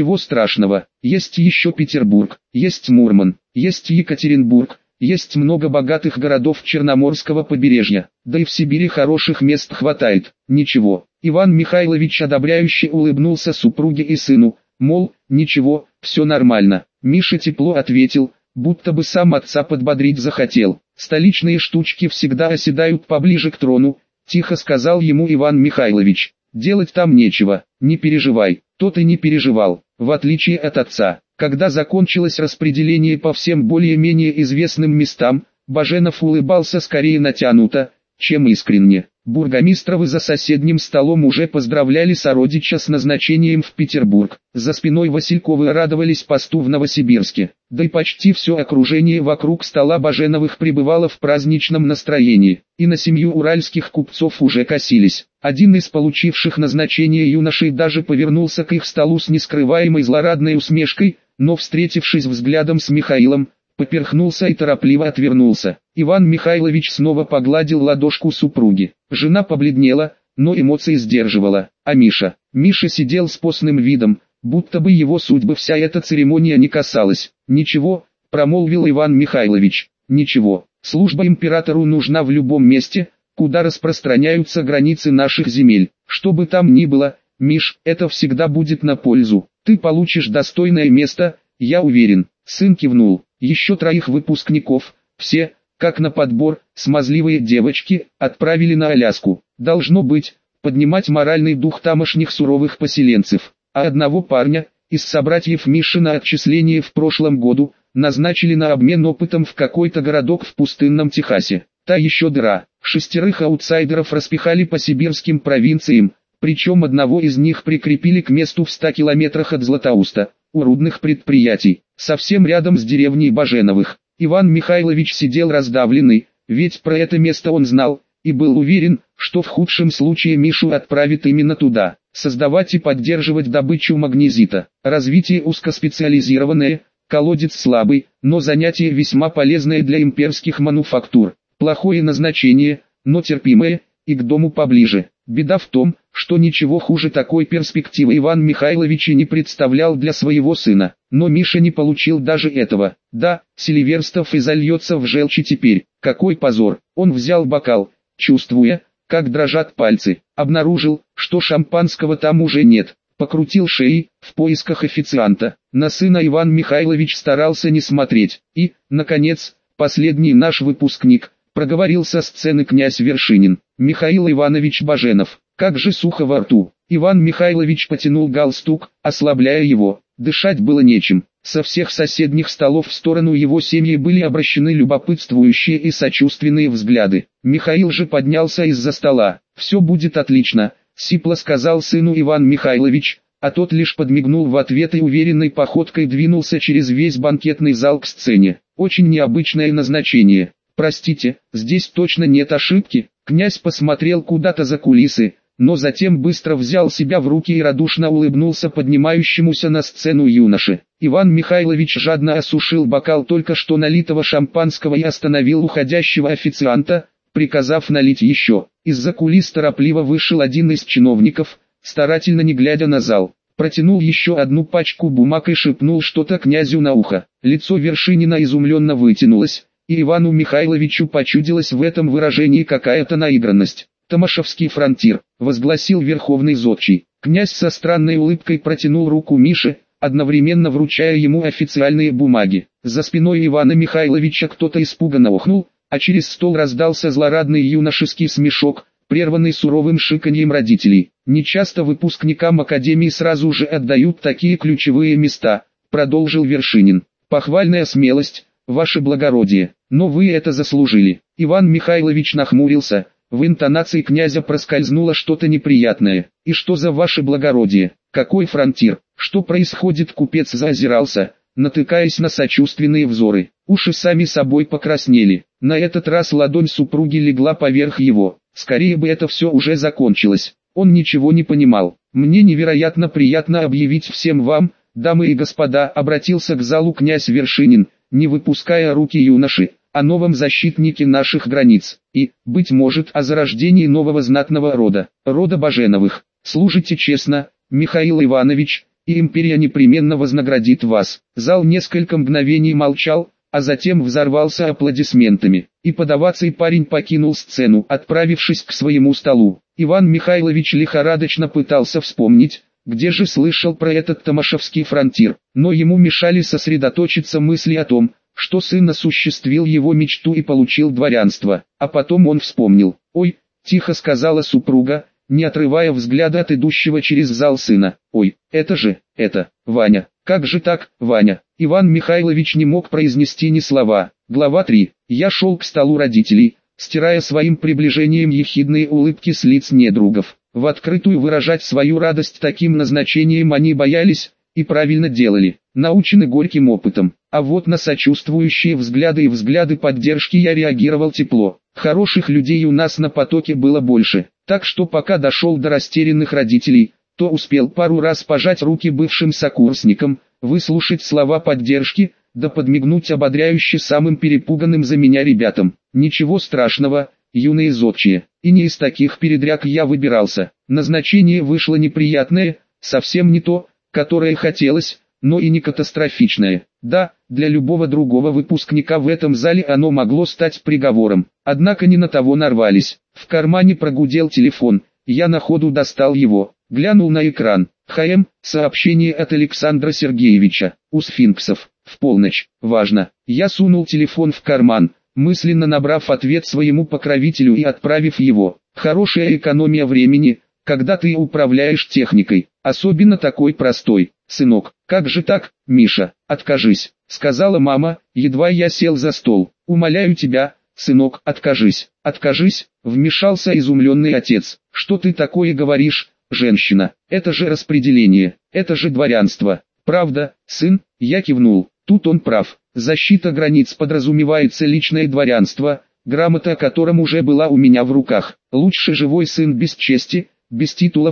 есть еще Петербург, есть Мурман, есть Екатеринбург, есть много богатых городов Черноморского побережья, да и в Сибири хороших мест хватает. Ничего, Иван Михайлович одобряюще улыбнулся супруге и сыну, мол, ничего, все нормально. Миша тепло ответил, будто бы сам отца подбодрить захотел. Столичные штучки всегда оседают поближе к трону, тихо сказал ему Иван Михайлович. Делать там нечего, не переживай. Тот и не переживал, в отличие от отца. Когда закончилось распределение по всем более-менее известным местам, Баженов улыбался скорее натянуто, чем искренне. Бургомистровы за соседним столом уже поздравляли сородича с назначением в Петербург. За спиной Васильковы радовались посту в Новосибирске. Да и почти все окружение вокруг стола Баженовых пребывало в праздничном настроении. И на семью уральских купцов уже косились. Один из получивших назначение юношей даже повернулся к их столу с нескрываемой злорадной усмешкой, но встретившись взглядом с Михаилом, поперхнулся и торопливо отвернулся. Иван Михайлович снова погладил ладошку супруги. Жена побледнела, но эмоции сдерживала. А Миша сидел с постным видом, будто бы его судьбы вся эта церемония не касалась. «Ничего», — промолвил Иван Михайлович, — «ничего. Служба императору нужна в любом месте, куда распространяются границы наших земель. Что бы там ни было, Миш, это всегда будет на пользу. Ты получишь достойное место, я уверен». Сын кивнул. Еще 3 выпускников, все, как на подбор, смазливые девочки, отправили на Аляску. Должно быть, поднимать моральный дух тамошних суровых поселенцев. А одного парня, из собратьев Миши на отчисление в прошлом году, назначили на обмен опытом в какой-то городок в пустынном Техасе. Та еще дыра. 6 аутсайдеров распихали по сибирским провинциям, причем одного из них прикрепили к месту в 100 километрах от Златоуста, у рудных предприятий, совсем рядом с деревней Баженовых. Иван Михайлович сидел раздавленный, ведь про это место он знал, и был уверен, что в худшем случае Мишу отправят именно туда. создавать и поддерживать добычу магнезита. Развитие узкоспециализированное, колодец слабый, но занятие весьма полезное для имперских мануфактур. Плохое назначение, но терпимое, и к дому поближе. Беда в том, что ничего хуже такой перспективы Иван Михайлович и не представлял для своего сына. Но Миша не получил даже этого. Да, Селиверстов и зальется в желчи теперь. Какой позор! Он взял бокал, чувствуя, как дрожат пальцы. Обнаружил, что шампанского там уже нет. Покрутил шеей, в поисках официанта. На сына Иван Михайлович старался не смотреть. И, наконец, последний наш выпускник, проговорил со сцены князь Вершинин. Михаил Иванович Баженов. Как же сухо во рту. Иван Михайлович потянул галстук, ослабляя его. Дышать было нечем. Со всех соседних столов в сторону его семьи были обращены любопытствующие и сочувственные взгляды. Михаил же поднялся из-за стола. «Все будет отлично», — сипло сказал сыну Иван Михайлович, а тот лишь подмигнул в ответ и уверенной походкой двинулся через весь банкетный зал к сцене. Очень необычное назначение. «Простите, здесь точно нет ошибки?» Князь посмотрел куда-то за кулисы, но затем быстро взял себя в руки и радушно улыбнулся поднимающемуся на сцену юноше. Иван Михайлович жадно осушил бокал только что налитого шампанского и остановил уходящего официанта, приказав налить еще. Из-за кулис торопливо вышел один из чиновников, старательно не глядя на зал. Протянул еще одну пачку бумаг и шепнул что-то князю на ухо. Лицо Вершинина изумленно вытянулось, и Ивану Михайловичу почудилась в этом выражении какая-то наигранность. «Томашевский фронтир», — возгласил верховный зодчий. Князь со странной улыбкой протянул руку Мише, одновременно вручая ему официальные бумаги. За спиной Ивана Михайловича кто-то испуганно охнул, а через стол раздался злорадный юношеский смешок, прерванный суровым шиканьем родителей. «Нечасто выпускникам академии сразу же отдают такие ключевые места», — продолжил Вершинин. «Похвальная смелость, ваше благородие, но вы это заслужили». Иван Михайлович нахмурился. В интонации князя проскользнуло что-то неприятное. «И что за ваше благородие? Какой фронтир? Что происходит?» Купец заозирался, натыкаясь на сочувственные взоры. Уши сами собой покраснели. На этот раз ладонь супруги легла поверх его. Скорее бы это все уже закончилось. Он ничего не понимал. «Мне невероятно приятно объявить всем вам, дамы и господа», обратился к залу князь Вершинин, не выпуская руки юноши, о новом защитнике наших границ, и, быть может, о зарождении нового знатного рода, рода Баженовых. Служите честно, Михаил Иванович, и империя непременно вознаградит вас. Зал несколько мгновений молчал, а затем взорвался аплодисментами, и подавацый парень покинул сцену, отправившись к своему столу. Иван Михайлович лихорадочно пытался вспомнить, где же слышал про этот Томашевский фронтир, но ему мешали сосредоточиться мысли о том, что сын осуществил его мечту и получил дворянство. А потом он вспомнил. «Ой», — тихо сказала супруга, не отрывая взгляда от идущего через зал сына. «Ой, это Ваня. Как же так, Ваня?» Иван Михайлович не мог произнести ни слова. Глава 3. Я шел к столу родителей, стирая своим приближением ехидные улыбки с лиц недругов. В открытую выражать свою радость таким назначением они боялись, и правильно делали, научены горьким опытом. А вот на сочувствующие взгляды и взгляды поддержки я реагировал тепло. Хороших людей у нас на потоке было больше, так что пока дошел до растерянных родителей, то успел пару раз пожать руки бывшим сокурсникам, выслушать слова поддержки, да подмигнуть ободряюще самым перепуганным за меня ребятам. Ничего страшного, юные зодчие, и не из таких передряг я выбирался. Назначение вышло неприятное, совсем не то, которое хотелось, но и не катастрофичное. Да, для любого другого выпускника в этом зале оно могло стать приговором. Однако не на того нарвались. В кармане прогудел телефон, я на ходу достал его, глянул на экран. ХМ, сообщение от Александра Сергеевича, у сфинксов, в полночь, важно. Я сунул телефон в карман, мысленно набрав ответ своему покровителю и отправив его. Хорошая экономия времени, когда ты управляешь техникой, особенно такой простой. «Сынок, как же так, Миша, откажись», — сказала мама, едва я сел за стол. «Умоляю тебя, сынок, откажись». «Откажись», — вмешался изумленный отец. «Что ты такое говоришь, женщина? Это же распределение, это же дворянство». «Правда, сын?» — я кивнул. Тут он прав. Защита границ подразумевается личное дворянство, грамота о котором уже была у меня в руках. Лучше живой сын без чести, без титулов,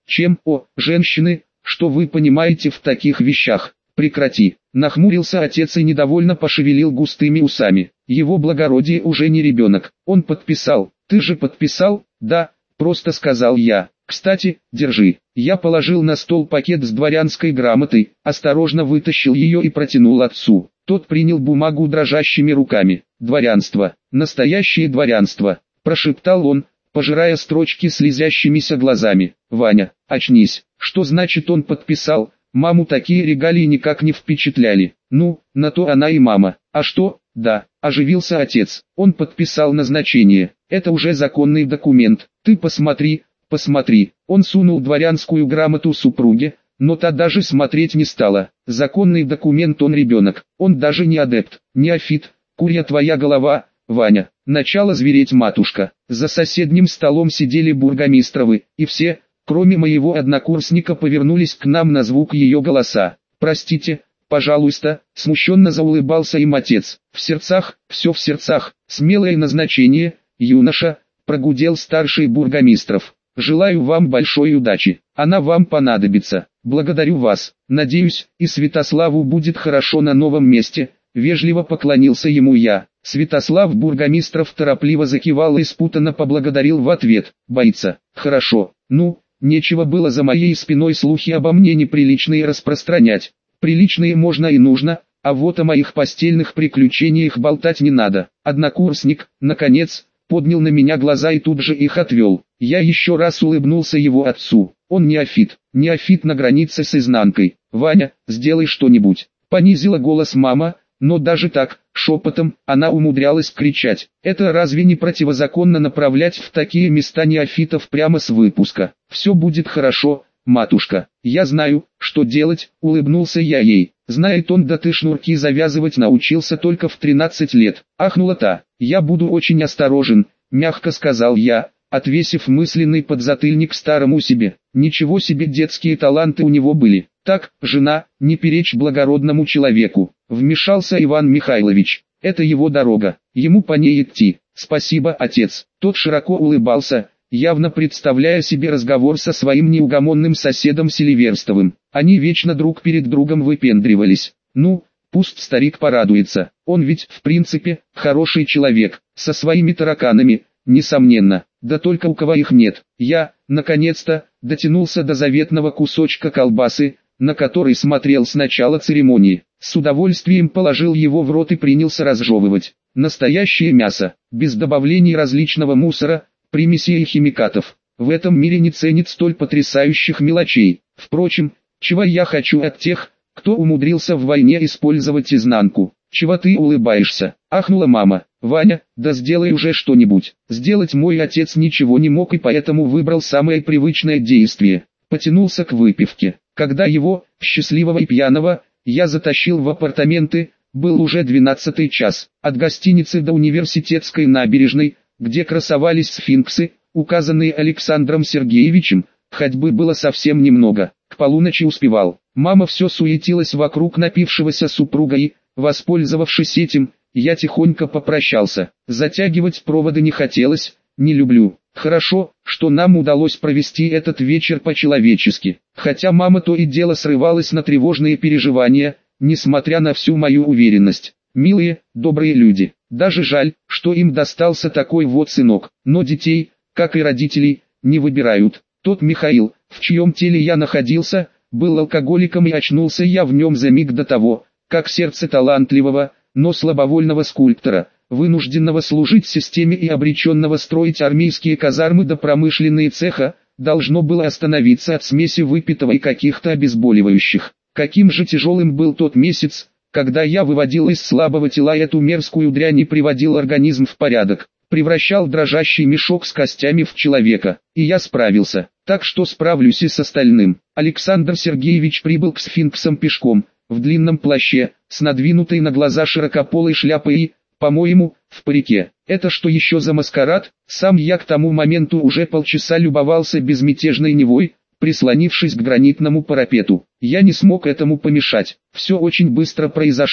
чем, о, женщины, что вы понимаете в таких вещах? Прекрати. Нахмурился отец и недовольно пошевелил густыми усами. Его благородие уже не ребенок. Он подписал. Ты же подписал? Да, просто сказал я. Кстати, держи. Я положил на стол пакет с дворянской грамотой, осторожно вытащил ее и протянул отцу. Тот принял бумагу дрожащими руками. Дворянство. Настоящее дворянство. Прошептал он, пожирая строчки слезящимися глазами. Ваня, очнись. Что значит он подписал? Маму такие регалии никак не впечатляли. Ну, на то она и мама. А что? Да, оживился отец. Он подписал назначение. Это уже законный документ. Ты посмотри, посмотри. Он сунул дворянскую грамоту супруге, но та даже смотреть не стала. Законный документ, он ребенок. Он даже не адепт, неофит. Курья твоя голова, Ваня. Начала звереть матушка. За соседним столом сидели бургомистровы, и все, кроме моего однокурсника, повернулись к нам на звук ее голоса. «Простите, пожалуйста», смущенно заулыбался им отец. В сердцах, все в сердцах, смелое назначение, юноша, прогудел старший бургомистров. «Желаю вам большой удачи, она вам понадобится. Благодарю вас, надеюсь, и Святославу будет хорошо на новом месте», вежливо поклонился ему я. Святослав бургомистров торопливо закивал и спутанно поблагодарил в ответ. «Боится, хорошо, ну». Нечего было за моей спиной слухи обо мне неприличные распространять. Приличные можно и нужно, а вот о моих постельных приключениях болтать не надо. Однокурсник, наконец, поднял на меня глаза и тут же их отвел. Я еще раз улыбнулся его отцу. Он неофит на границе с изнанкой. «Ваня, сделай что-нибудь», понизила голос мама, но даже так, шепотом, она умудрялась кричать. Это разве не противозаконно направлять в такие места неофитов прямо с выпуска? «Все будет хорошо, матушка, я знаю, что делать», улыбнулся я ей. «Знает он, да ты шнурки завязывать научился только в 13 лет», ахнула та. «Я буду очень осторожен», мягко сказал я, отвесив мысленный подзатыльник старому себе. Ничего себе, детские таланты у него были. «Так, жена, не перечь благородному человеку», вмешался Иван Михайлович. «Это его дорога, ему по ней идти». «Спасибо, отец». Тот широко улыбался, явно представляя себе разговор со своим неугомонным соседом Селиверстовым. Они вечно друг перед другом выпендривались. Ну, пусть старик порадуется. Он ведь, в принципе, хороший человек, со своими тараканами, несомненно. Да только у кого их нет. Я, наконец-то, дотянулся до заветного кусочка колбасы, на который смотрел с начала церемонии. С удовольствием положил его в рот и принялся разжевывать. Настоящее мясо, без добавлений различного мусора, примесей и химикатов. В этом мире не ценят столь потрясающих мелочей. Впрочем, чего я хочу от тех, кто умудрился в войне использовать изнанку? «Чего ты улыбаешься?» – ахнула мама. «Ваня, да сделай уже что-нибудь». Сделать мой отец ничего не мог и поэтому выбрал самое привычное действие. Потянулся к выпивке. Когда его, счастливого и пьяного, я затащил в апартаменты, был уже 12-й час. От гостиницы до университетской набережной, где красовались сфинксы, указанные Александром Сергеевичем, ходьбы было совсем немного. К полуночи успевал. Мама все суетилась вокруг напившегося супруга и, воспользовавшись этим, я тихонько попрощался. Затягивать проводы не хотелось, не люблю. Хорошо, что нам удалось провести этот вечер по-человечески. Хотя мама то и дело срывалась на тревожные переживания, несмотря на всю мою уверенность. Милые, добрые люди. Даже жаль, что им достался такой вот сынок. Но детей, как и родителей, не выбирают. Тот Михаил, в чьем теле я находился, был алкоголиком и очнулся я в нем за миг до того, как сердце талантливого, но слабовольного скульптора, вынужденного служить системе и обреченного строить армейские казармы до промышленные цеха, должно было остановиться от смеси выпитого и каких-то обезболивающих. Каким же тяжелым был тот месяц, когда я выводил из слабого тела эту мерзкую дрянь и приводил организм в порядок, превращал дрожащий мешок с костями в человека. И я справился, так что справлюсь и с остальным. Александр Сергеевич прибыл к сфинксам пешком, в длинном плаще, с надвинутой на глаза широкополой шляпой и, по-моему, в парике. Это что еще за маскарад? Сам я к тому моменту уже полчаса любовался безмятежной Невой, прислонившись к гранитному парапету. Я не смог этому помешать. Все очень быстро произошло.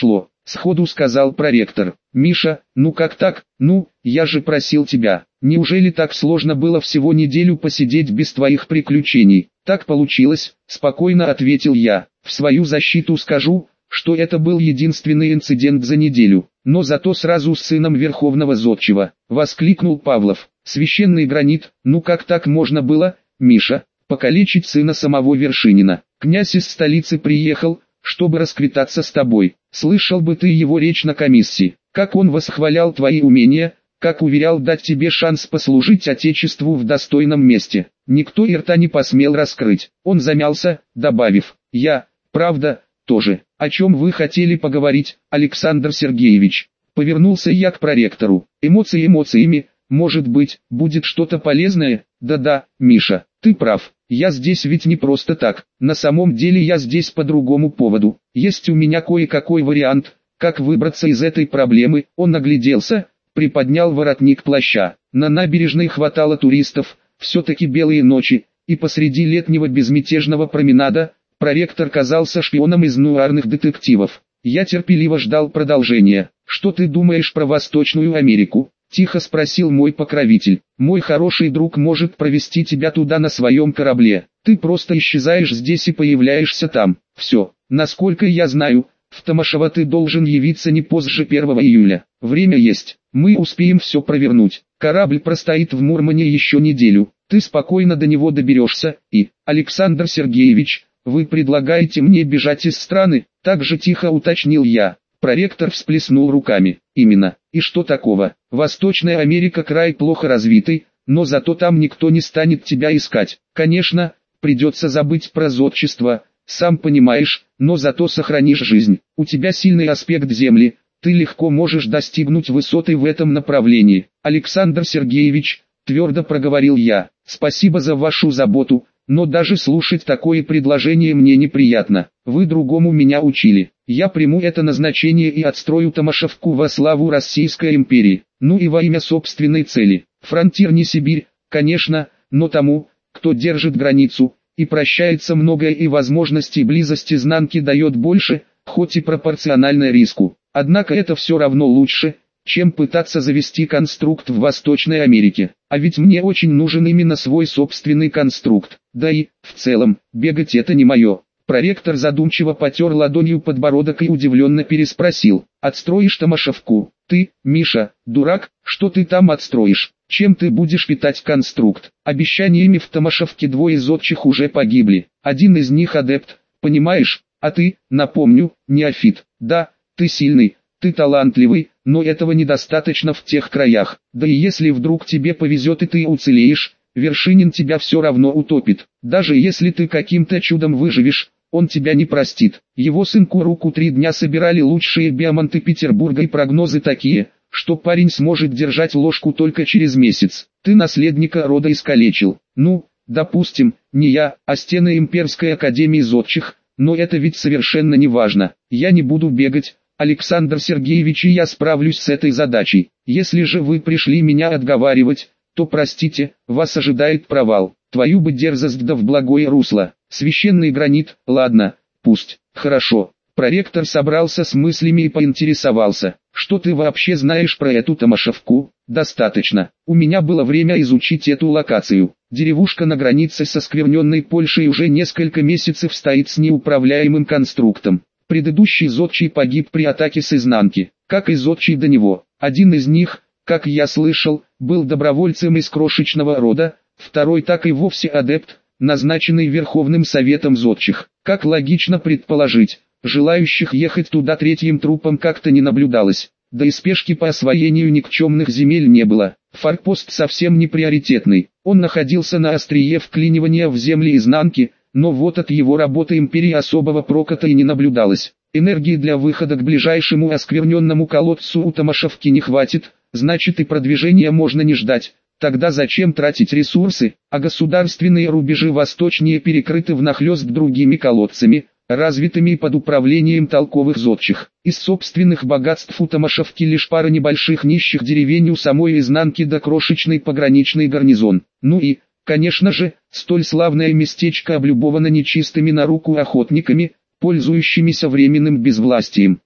сходу сказал проректор. Миша, ну как так? Ну, я же просил тебя. Неужели так сложно было всего неделю посидеть без твоих приключений? Так получилось, спокойно ответил я. В свою защиту скажу, что это был единственный инцидент за неделю. Но зато сразу с сыном Верховного Зодчего, воскликнул Павлов. Священный гранит, ну как так можно было, Миша, покалечить сына самого Вершинина? Князь из столицы приехал, чтобы расквитаться с тобой. Слышал бы ты его речь на комиссии, как он восхвалял твои умения, как уверял дать тебе шанс послужить Отечеству в достойном месте. Никто и рта не посмел раскрыть. Он замялся, добавив: «Я, правда, тоже. О чем вы хотели поговорить, Александр Сергеевич?» Повернулся я к проректору. Эмоции эмоциями, может быть, будет что-то полезное? Да-да, Миша, ты прав. Я здесь ведь не просто так. На самом деле я здесь по другому поводу. Есть у меня кое-какой вариант, как выбраться из этой проблемы. Он огляделся, приподнял воротник плаща. На набережной хватало туристов, все-таки белые ночи, и посреди летнего безмятежного променада проректор казался шпионом из нуарных детективов. Я терпеливо ждал продолжения. «Что ты думаешь про Восточную Америку?» — тихо спросил мой покровитель. «Мой хороший друг может провести тебя туда на своем корабле. Ты просто исчезаешь здесь и появляешься там. Все. Насколько я знаю, в Томашево ты должен явиться не позже 1 июля. Время есть. Мы успеем все провернуть. Корабль простоит в Мурмане еще неделю. Ты спокойно до него доберешься. И, Александр Сергеевич, вы предлагаете мне бежать из страны?» Так же тихо уточнил я. Проректор всплеснул руками. «Именно. И что такого? Восточная Америка край плохо развитый, но зато там никто не станет тебя искать. Конечно, придется забыть про зодчество, сам понимаешь, но зато сохранишь жизнь. У тебя сильный аспект Земли, ты легко можешь достигнуть высоты в этом направлении. Александр Сергеевич, твердо проговорил я, спасибо за вашу заботу, но даже слушать такое предложение мне неприятно. Вы другому меня учили. Я приму это назначение и отстрою Томашевку во славу Российской империи. Ну и во имя собственной цели. Фронтир не Сибирь, конечно, но тому, кто держит границу, и прощается многое, и возможности близости изнанки дает больше, хоть и пропорционально риску. Однако это все равно лучше, чем пытаться завести конструкт в Восточной Америке. А ведь мне очень нужен именно свой собственный конструкт. Да и, в целом, бегать это не мое. Проректор задумчиво потер ладонью подбородок и удивленно переспросил: «Отстроишь Томашевку? Ты, Миша, дурак, что ты там отстроишь? Чем ты будешь питать конструкт? Обещаниями в Томашевке двое зодчих уже погибли. Один из них адепт, понимаешь, а ты, напомню, неофит. Да, ты сильный, ты талантливый, но этого недостаточно в тех краях. Да и если вдруг тебе повезет и ты уцелеешь, Вершинин тебя все равно утопит. Даже если ты каким-то чудом выживешь, он тебя не простит. Его сынку руку 3 дня собирали лучшие биоманты Петербурга, и прогнозы такие, что парень сможет держать ложку только через месяц. Ты наследника рода искалечил. Ну, допустим, не я, а стены Имперской Академии Зодчих, но это ведь совершенно не важно. Я не буду бегать, Александр Сергеевич, и я справлюсь с этой задачей. Если же вы пришли меня отговаривать, то простите, вас ожидает провал. Твою бы дерзость да в благое русло. Священный гранит, ладно, пусть, хорошо. Проректор собрался с мыслями и поинтересовался: «Что ты вообще знаешь про эту Томашевку?» «Достаточно. У меня было время изучить эту локацию. Деревушка на границе со оскверненной Польшей уже несколько месяцев стоит с неуправляемым конструктом. Предыдущий зодчий погиб при атаке с изнанки, как и зодчий до него. Один из них, как я слышал, был добровольцем из крошечного рода, второй так и вовсе адепт, назначенный Верховным Советом Зодчих. Как логично предположить, желающих ехать туда третьим трупом как-то не наблюдалось, да и спешки по освоению никчемных земель не было. Форпост совсем не приоритетный, он находился на острие вклинивания в земли изнанки, но вот от его работы империи особого проката и не наблюдалось. Энергии для выхода к ближайшему оскверненному колодцу у Томашевки не хватит, значит и продвижения можно не ждать. Тогда зачем тратить ресурсы, а государственные рубежи восточнее перекрыты внахлёст другими колодцами, развитыми под управлением толковых зодчих. Из собственных богатств у Томашевки лишь пара небольших нищих деревень у самой изнанки да крошечный пограничный гарнизон. Ну и, конечно же, столь славное местечко облюбовано нечистыми на руку охотниками, пользующимися временным безвластием.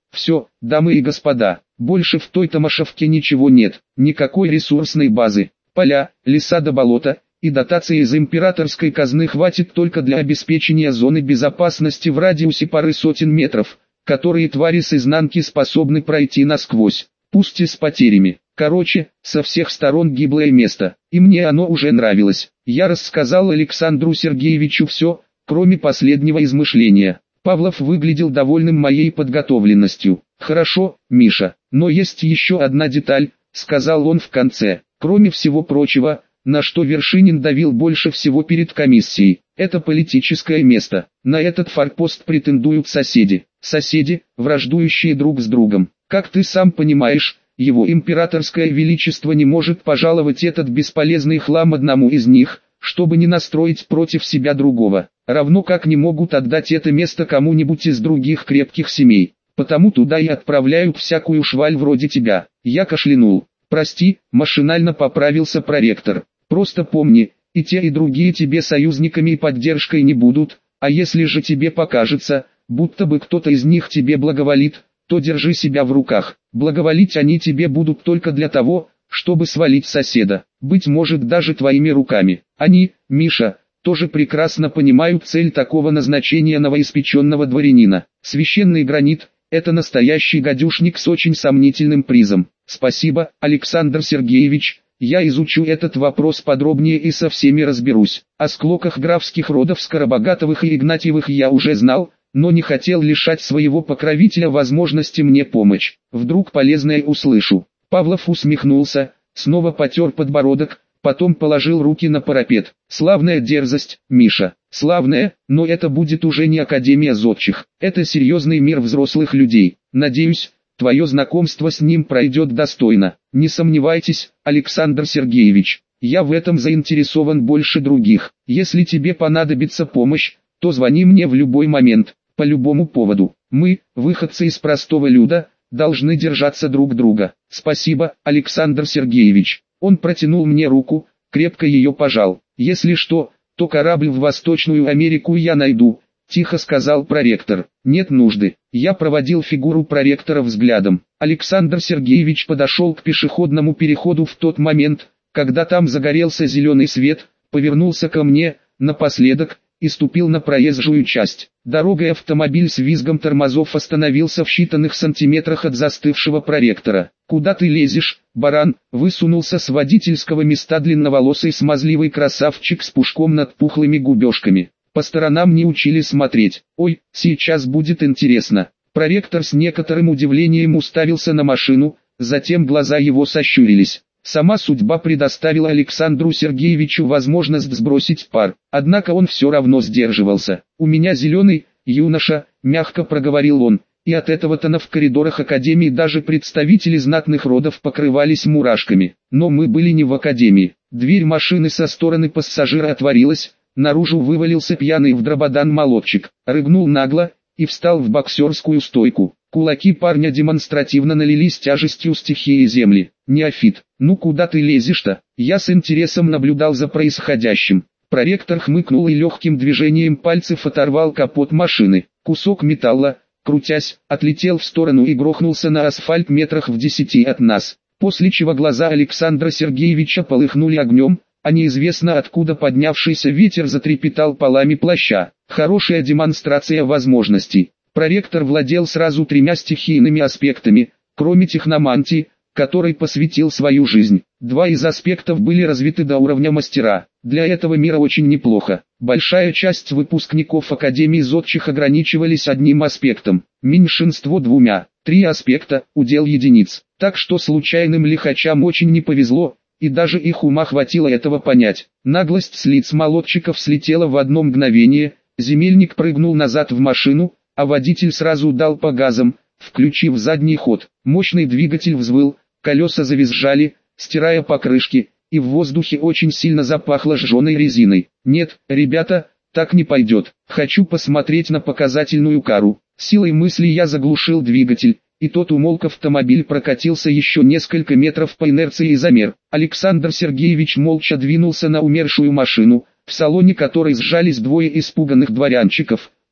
Все, дамы и господа, больше в той Томашевке ничего нет, никакой ресурсной базы, поля, леса до болота, и дотации из императорской казны хватит только для обеспечения зоны безопасности в радиусе пары сотен метров, которые твари с изнанки способны пройти насквозь, пусть и с потерями. Короче, со всех сторон гиблое место, и мне оно уже нравилось. Я рассказал Александру Сергеевичу все, кроме последнего измышления. Павлов выглядел довольным моей подготовленностью. «Хорошо, Миша, но есть еще одна деталь», — сказал он в конце. «Кроме всего прочего, на что Вершинин давил больше всего перед комиссией, это политическое место. На этот форпост претендуют соседи. Соседи, враждующие друг с другом. Как ты сам понимаешь, его императорское величество не может пожаловать этот бесполезный хлам одному из них, чтобы не настроить против себя другого. Равно как не могут отдать это место кому-нибудь из других крепких семей. Потому туда и отправляют всякую шваль вроде тебя». Я кашлянул. «Прости», машинально поправился проректор. «Просто помни, и те и другие тебе союзниками и поддержкой не будут, а если же тебе покажется, будто бы кто-то из них тебе благоволит, то держи себя в руках. Благоволить они тебе будут только для того, чтобы свалить соседа, быть может даже твоими руками. Они, Миша, тоже прекрасно понимают цель такого назначения новоиспеченного дворянина. Священный гранит – это настоящий гадюшник с очень сомнительным призом. Спасибо, Александр Сергеевич, я изучу этот вопрос подробнее и со всеми разберусь. О склоках графских родов Скоробогатовых и Игнатьевых я уже знал, но не хотел лишать своего покровителя возможности мне помочь. Вдруг полезное услышу». Павлов усмехнулся, снова потер подбородок, потом положил руки на парапет. «Славная дерзость, Миша, славная, но это будет уже не Академия зодчих. Это серьезный мир взрослых людей. Надеюсь, твое знакомство с ним пройдет достойно. Не сомневайтесь, Александр Сергеевич, я в этом заинтересован больше других. Если тебе понадобится помощь, то звони мне в любой момент, по любому поводу. Мы, выходцы из простого люда, должны держаться друг друга. Спасибо, Александр Сергеевич». Он протянул мне руку, крепко ее пожал. «Если что, то корабль в Восточную Америку я найду», — тихо сказал проректор. «Нет нужды». Я проводил фигуру проректора взглядом. Александр Сергеевич подошел к пешеходному переходу в тот момент, когда там загорелся зеленый свет, повернулся ко мне, напоследок, и ступил на проезжую часть. Дорогой автомобиль с визгом тормозов остановился в считанных сантиметрах от застывшего проректора. «Куда ты лезешь, баран?» — высунулся с водительского места длинноволосый смазливый красавчик с пушком над пухлыми губежками. По сторонам не учили смотреть. «Ой, сейчас будет интересно». Проректор с некоторым удивлением уставился на машину, затем глаза его сощурились. Сама судьба предоставила Александру Сергеевичу возможность сбросить пар, однако он все равно сдерживался. «У меня зеленый, юноша», — мягко проговорил он, и от этого тона в коридорах Академии даже представители знатных родов покрывались мурашками. Но мы были не в Академии. Дверь машины со стороны пассажира отворилась, наружу вывалился пьяный в дрободан молодчик, рыгнул нагло и встал в боксерскую стойку. Кулаки парня демонстративно налились тяжестью стихии земли. «Неофит, ну куда ты лезешь-то?» Я с интересом наблюдал за происходящим. Проректор хмыкнул и легким движением пальцев оторвал капот машины. Кусок металла, крутясь, отлетел в сторону и грохнулся на асфальт метрах в 10 от нас. После чего глаза Александра Сергеевича полыхнули огнем, а неизвестно откуда поднявшийся ветер затрепетал полами плаща. Хорошая демонстрация возможностей. Проректор владел сразу 3 стихийными аспектами, кроме техномантии, которой посвятил свою жизнь. 2 из аспектов были развиты до уровня мастера. Для этого мира очень неплохо. Большая часть выпускников Академии зодчих ограничивались одним аспектом, меньшинство 2. 3 аспекта – удел единиц. Так что случайным лихачам очень не повезло, и даже их ума хватило этого понять. Наглость с лиц молодчиков слетела в одно мгновение, земельник прыгнул назад в машину, а водитель сразу дал по газам, включив задний ход. Мощный двигатель взвыл, колеса завизжали, стирая покрышки, и в воздухе очень сильно запахло жженой резиной. «Нет, ребята, так не пойдет. Хочу посмотреть на показательную кару». Силой мысли я заглушил двигатель, и тот умолк. Автомобиль прокатился еще несколько метров по инерции и замер. Александр Сергеевич молча двинулся на умершую машину, в салоне которой сжались 2 испуганных дворянчиков,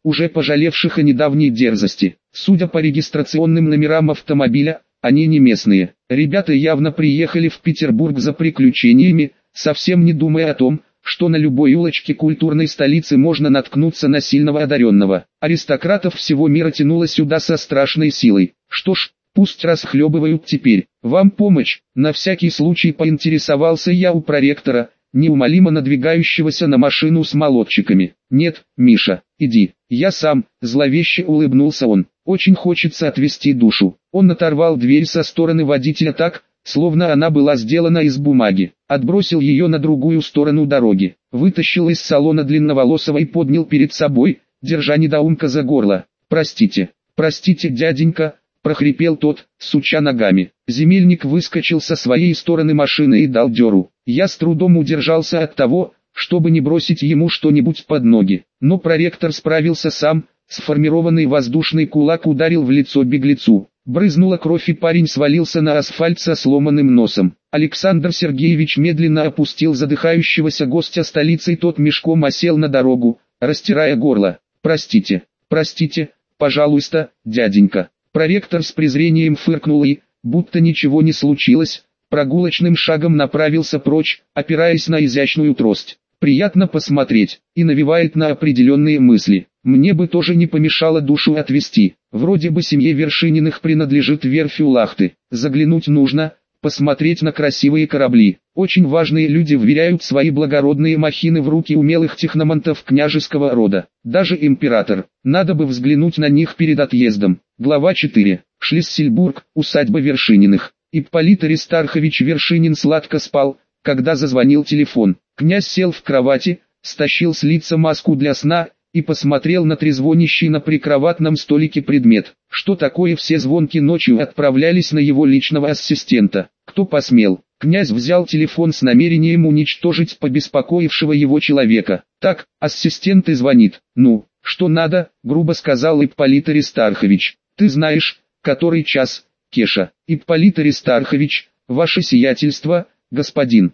уже пожалевших о недавней дерзости. Судя по регистрационным номерам автомобиля, они не местные. Ребята явно приехали в Петербург за приключениями, совсем не думая о том, что на любой улочке культурной столицы можно наткнуться на сильного одаренного. Аристократов всего мира тянуло сюда со страшной силой. Что ж, пусть расхлебывают теперь. Вам помощь? На всякий случай поинтересовался я у проректора, неумолимо надвигающегося на машину с молотчиками. Нет, Миша, иди, я сам, зловеще улыбнулся он. Очень хочется отвести душу. Он оторвал дверь со стороны водителя так, словно она была сделана из бумаги, отбросил ее на другую сторону дороги, вытащил из салона длинноволосого и поднял перед собой, держа недоумка за горло. «Простите, простите, дяденька», — прохрипел тот, суча ногами. Земельник выскочил со своей стороны машины и дал дёру. Я с трудом удержался от того, чтобы не бросить ему что-нибудь под ноги, но проректор справился сам, сформированный воздушный кулак ударил в лицо беглецу. Брызнула кровь и парень свалился на асфальт со сломанным носом. Александр Сергеевич медленно опустил задыхающегося гостя столицы и тот мешком осел на дорогу, растирая горло. «Простите, простите, пожалуйста, дяденька». Проректор с презрением фыркнул и, будто ничего не случилось, прогулочным шагом направился прочь, опираясь на изящную трость. Приятно посмотреть, и навевает на определенные мысли. Мне бы тоже не помешало душу отвести. Вроде бы семье Вершининых принадлежит верфь Улахты. Заглянуть нужно, посмотреть на красивые корабли. Очень важные люди вверяют свои благородные махины в руки умелых техномантов княжеского рода. Даже император. Надо бы взглянуть на них перед отъездом. Глава 4. Шлиссельбург, усадьба Вершининых. Ипполит Аристархович Вершинин сладко спал, когда зазвонил телефон. Князь сел в кровати, стащил с лица маску для сна и посмотрел на трезвонящий на прикроватном столике предмет. Что такое, все звонки ночью отправлялись на его личного ассистента? Кто посмел? Князь взял телефон с намерением уничтожить побеспокоившего его человека. Так, ассистент и звонит. «Ну, что надо?» — грубо сказал Ипполит Аристархович. «Ты знаешь, который час, Кеша?» «Ипполит Аристархович, ваше сиятельство, господин,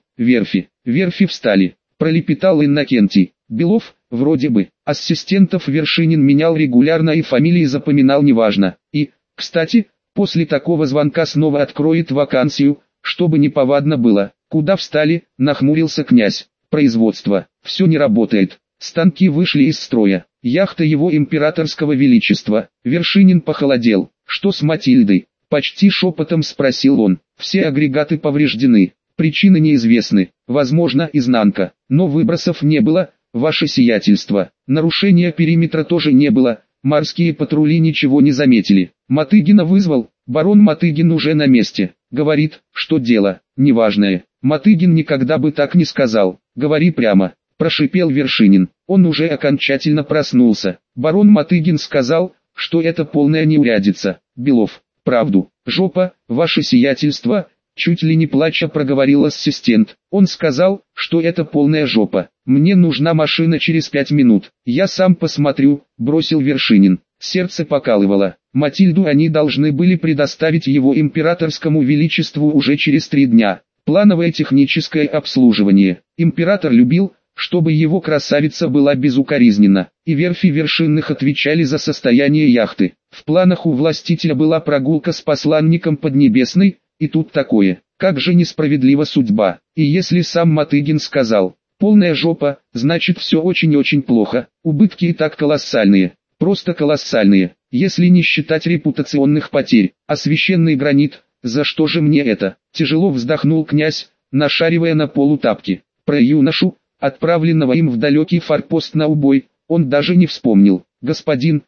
верфи встали», — пролепетал Иннокентий. Белов, вроде бы, ассистентов Вершинин менял регулярно и фамилии запоминал неважно. И, кстати, после такого звонка снова откроет вакансию, чтобы неповадно было. «Куда встали?» — нахмурился князь. «Производство. Все не работает. Станки вышли из строя. Яхта его императорского величества». Вершинин похолодел. «Что с Матильдой?» — почти шепотом спросил он. «Все агрегаты повреждены. Причины неизвестны. Возможно, изнанка. Но выбросов не было, ваше сиятельство. Нарушения периметра тоже не было. Морские патрули ничего не заметили. Матыгина вызвал. Барон Матыгин уже на месте. Говорит, что дело неважное». «Матыгин никогда бы так не сказал. Говори прямо», — прошипел Вершинин. Он уже окончательно проснулся. Барон Матыгин сказал, что это полная неурядица. Белов: «Правду. Жопа, ваше сиятельство», — чуть ли не плача проговорил ассистент. «Он сказал, что это полная жопа. Мне нужна машина через 5 минут. Я сам посмотрю», — бросил Вершинин. Сердце покалывало. Матильду они должны были предоставить его императорскому величеству уже через 3 дня. Плановое техническое обслуживание. Император любил, чтобы его красавица была безукоризненна, и верфи Вершинных отвечали за состояние яхты. В планах у властителя была прогулка с посланником Поднебесной, и тут такое. Как же несправедлива судьба. И если сам Матыгин сказал «полная жопа», значит все очень-очень плохо. Убытки и так колоссальные. Просто колоссальные, если не считать репутационных потерь. А священный гранит, за что же мне это? Тяжело вздохнул князь, нашаривая на полу тапки. Про юношу, отправленного им в далекий форпост на убой, он даже не вспомнил. «Господин,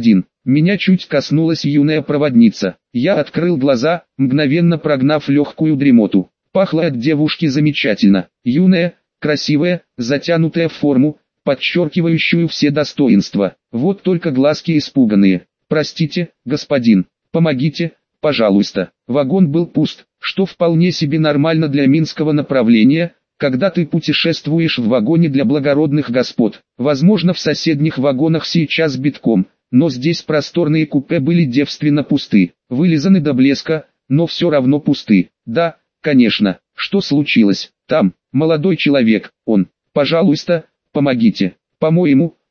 меня чуть коснулась юная проводница». Я открыл глаза, мгновенно прогнав легкую дремоту. Пахло от девушки замечательно. Юная, красивая, затянутая в форму, подчеркивающую все достоинства. Вот только глазки испуганные. «Простите, господин, помогите, пожалуйста». Вагон был пуст, что вполне себе нормально для минского направления, когда ты путешествуешь в вагоне для благородных господ. Возможно, в соседних вагонах сейчас битком, но здесь просторные купе были девственно пусты, вылизаны до блеска, но все равно пусты. Да, конечно, что случилось? Там, молодой человек, он, пожалуйста, помогите. По-моему,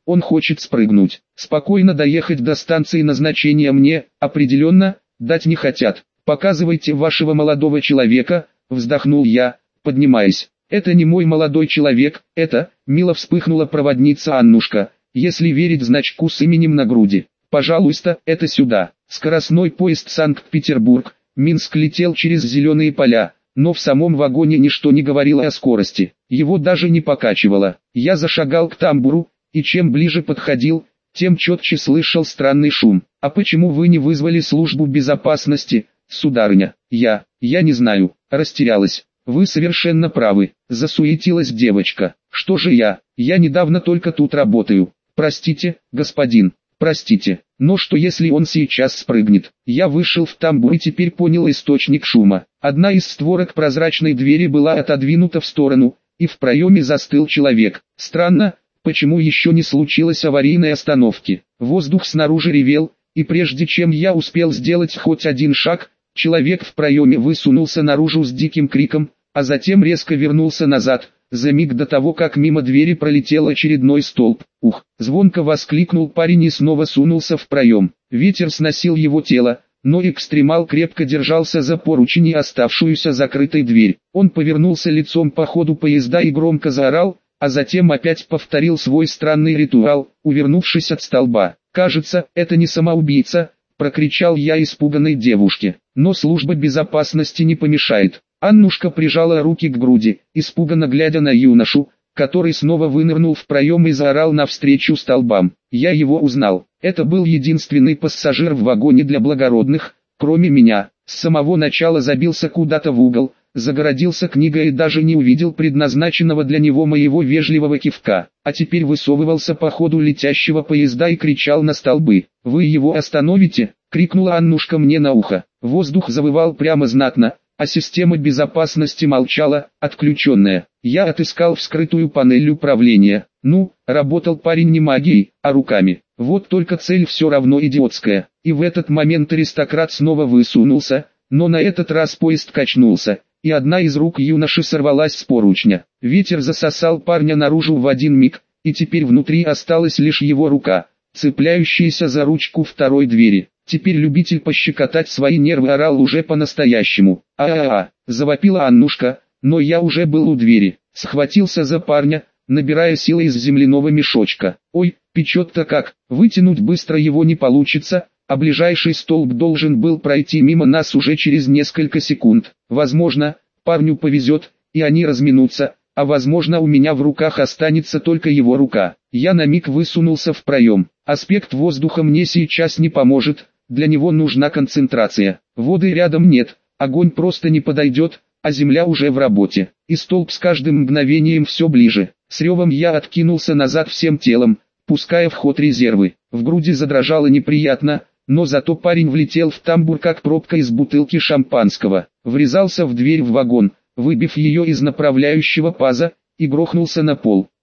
Он хочет спрыгнуть. Спокойно доехать до станции назначения мне, определенно, дать не хотят. Показывайте вашего молодого человека, вздохнул я, поднимаясь. Это не мой молодой человек, это, мило вспыхнула проводница Аннушка, если верить значку с именем на груди. Пожалуйста, это сюда. Скоростной поезд Санкт-Петербург, Минск летел через зеленые поля, но в самом вагоне ничто не говорило о скорости. Его даже не покачивало. Я зашагал к тамбуру, и чем ближе подходил, тем четче слышал странный шум. «А почему вы не вызвали службу безопасности, сударыня?» Я не знаю, растерялась. «Вы совершенно правы», засуетилась девочка. «Что же я недавно только тут работаю. Простите, господин, простите, но что если он сейчас спрыгнет?» Я вышел в тамбур и теперь понял источник шума. Одна из створок прозрачной двери была отодвинута в сторону, и в проеме застыл человек. Странно, почему еще не случилось аварийной остановки. Воздух снаружи ревел, и прежде чем я успел сделать хоть один шаг, человек в проеме высунулся наружу с диким криком, а затем резко вернулся назад, за миг до того, как мимо двери пролетел очередной столб. «Ух!» — звонко воскликнул парень и снова сунулся в проем. Ветер сносил его тело, но экстремал крепко держался за поручень и оставшуюся закрытой дверь. Он повернулся лицом по ходу поезда и громко заорал, а затем опять повторил свой странный ритуал, увернувшись от столба. «Кажется, это не самоубийца», — прокричал я испуганной девушке. «Но служба безопасности не помешает». Аннушка прижала руки к груди, испуганно глядя на юношу, который снова вынырнул в проем и заорал навстречу столбам. Я его узнал. Это был единственный пассажир в вагоне для благородных, кроме меня. С самого начала забился куда-то в угол, загородился книгой и даже не увидел предназначенного для него моего вежливого кивка, а теперь высовывался по ходу летящего поезда и кричал на столбы. «Вы его остановите?» — крикнула Аннушка мне на ухо. Воздух завывал прямо знатно, а система безопасности молчала, отключенная. Я отыскал вскрытую панель управления. Работал парень не магией, а руками. Вот только цель все равно идиотская. И в этот момент аристократ снова высунулся, но на этот раз поезд качнулся, и одна из рук юноши сорвалась с поручня. Ветер засосал парня наружу в один миг, и теперь внутри осталась лишь его рука, цепляющаяся за ручку второй двери. Теперь любитель пощекотать свои нервы орал уже по-настоящему. Завопила Аннушка, но я уже был у двери. Схватился за парня, набирая силы из земляного мешочка. «Ой, печет-то как!» Вытянуть быстро его не получится, а ближайший столб должен был пройти мимо нас уже через несколько секунд. Возможно, парню повезет, и они разминутся, а возможно у меня в руках останется только его рука. Я на миг высунулся в проем. Аспект воздуха мне сейчас не поможет. Для него нужна концентрация. Воды рядом нет, огонь просто не подойдет, а земля уже в работе. И столб с каждым мгновением все ближе. С ревом я откинулся назад всем телом, пуская в ход резервы. В груди задрожало неприятно, но зато парень влетел в тамбур как пробка из бутылки шампанского. Врезался в дверь в вагон, выбив ее из направляющего паза, и грохнулся на пол.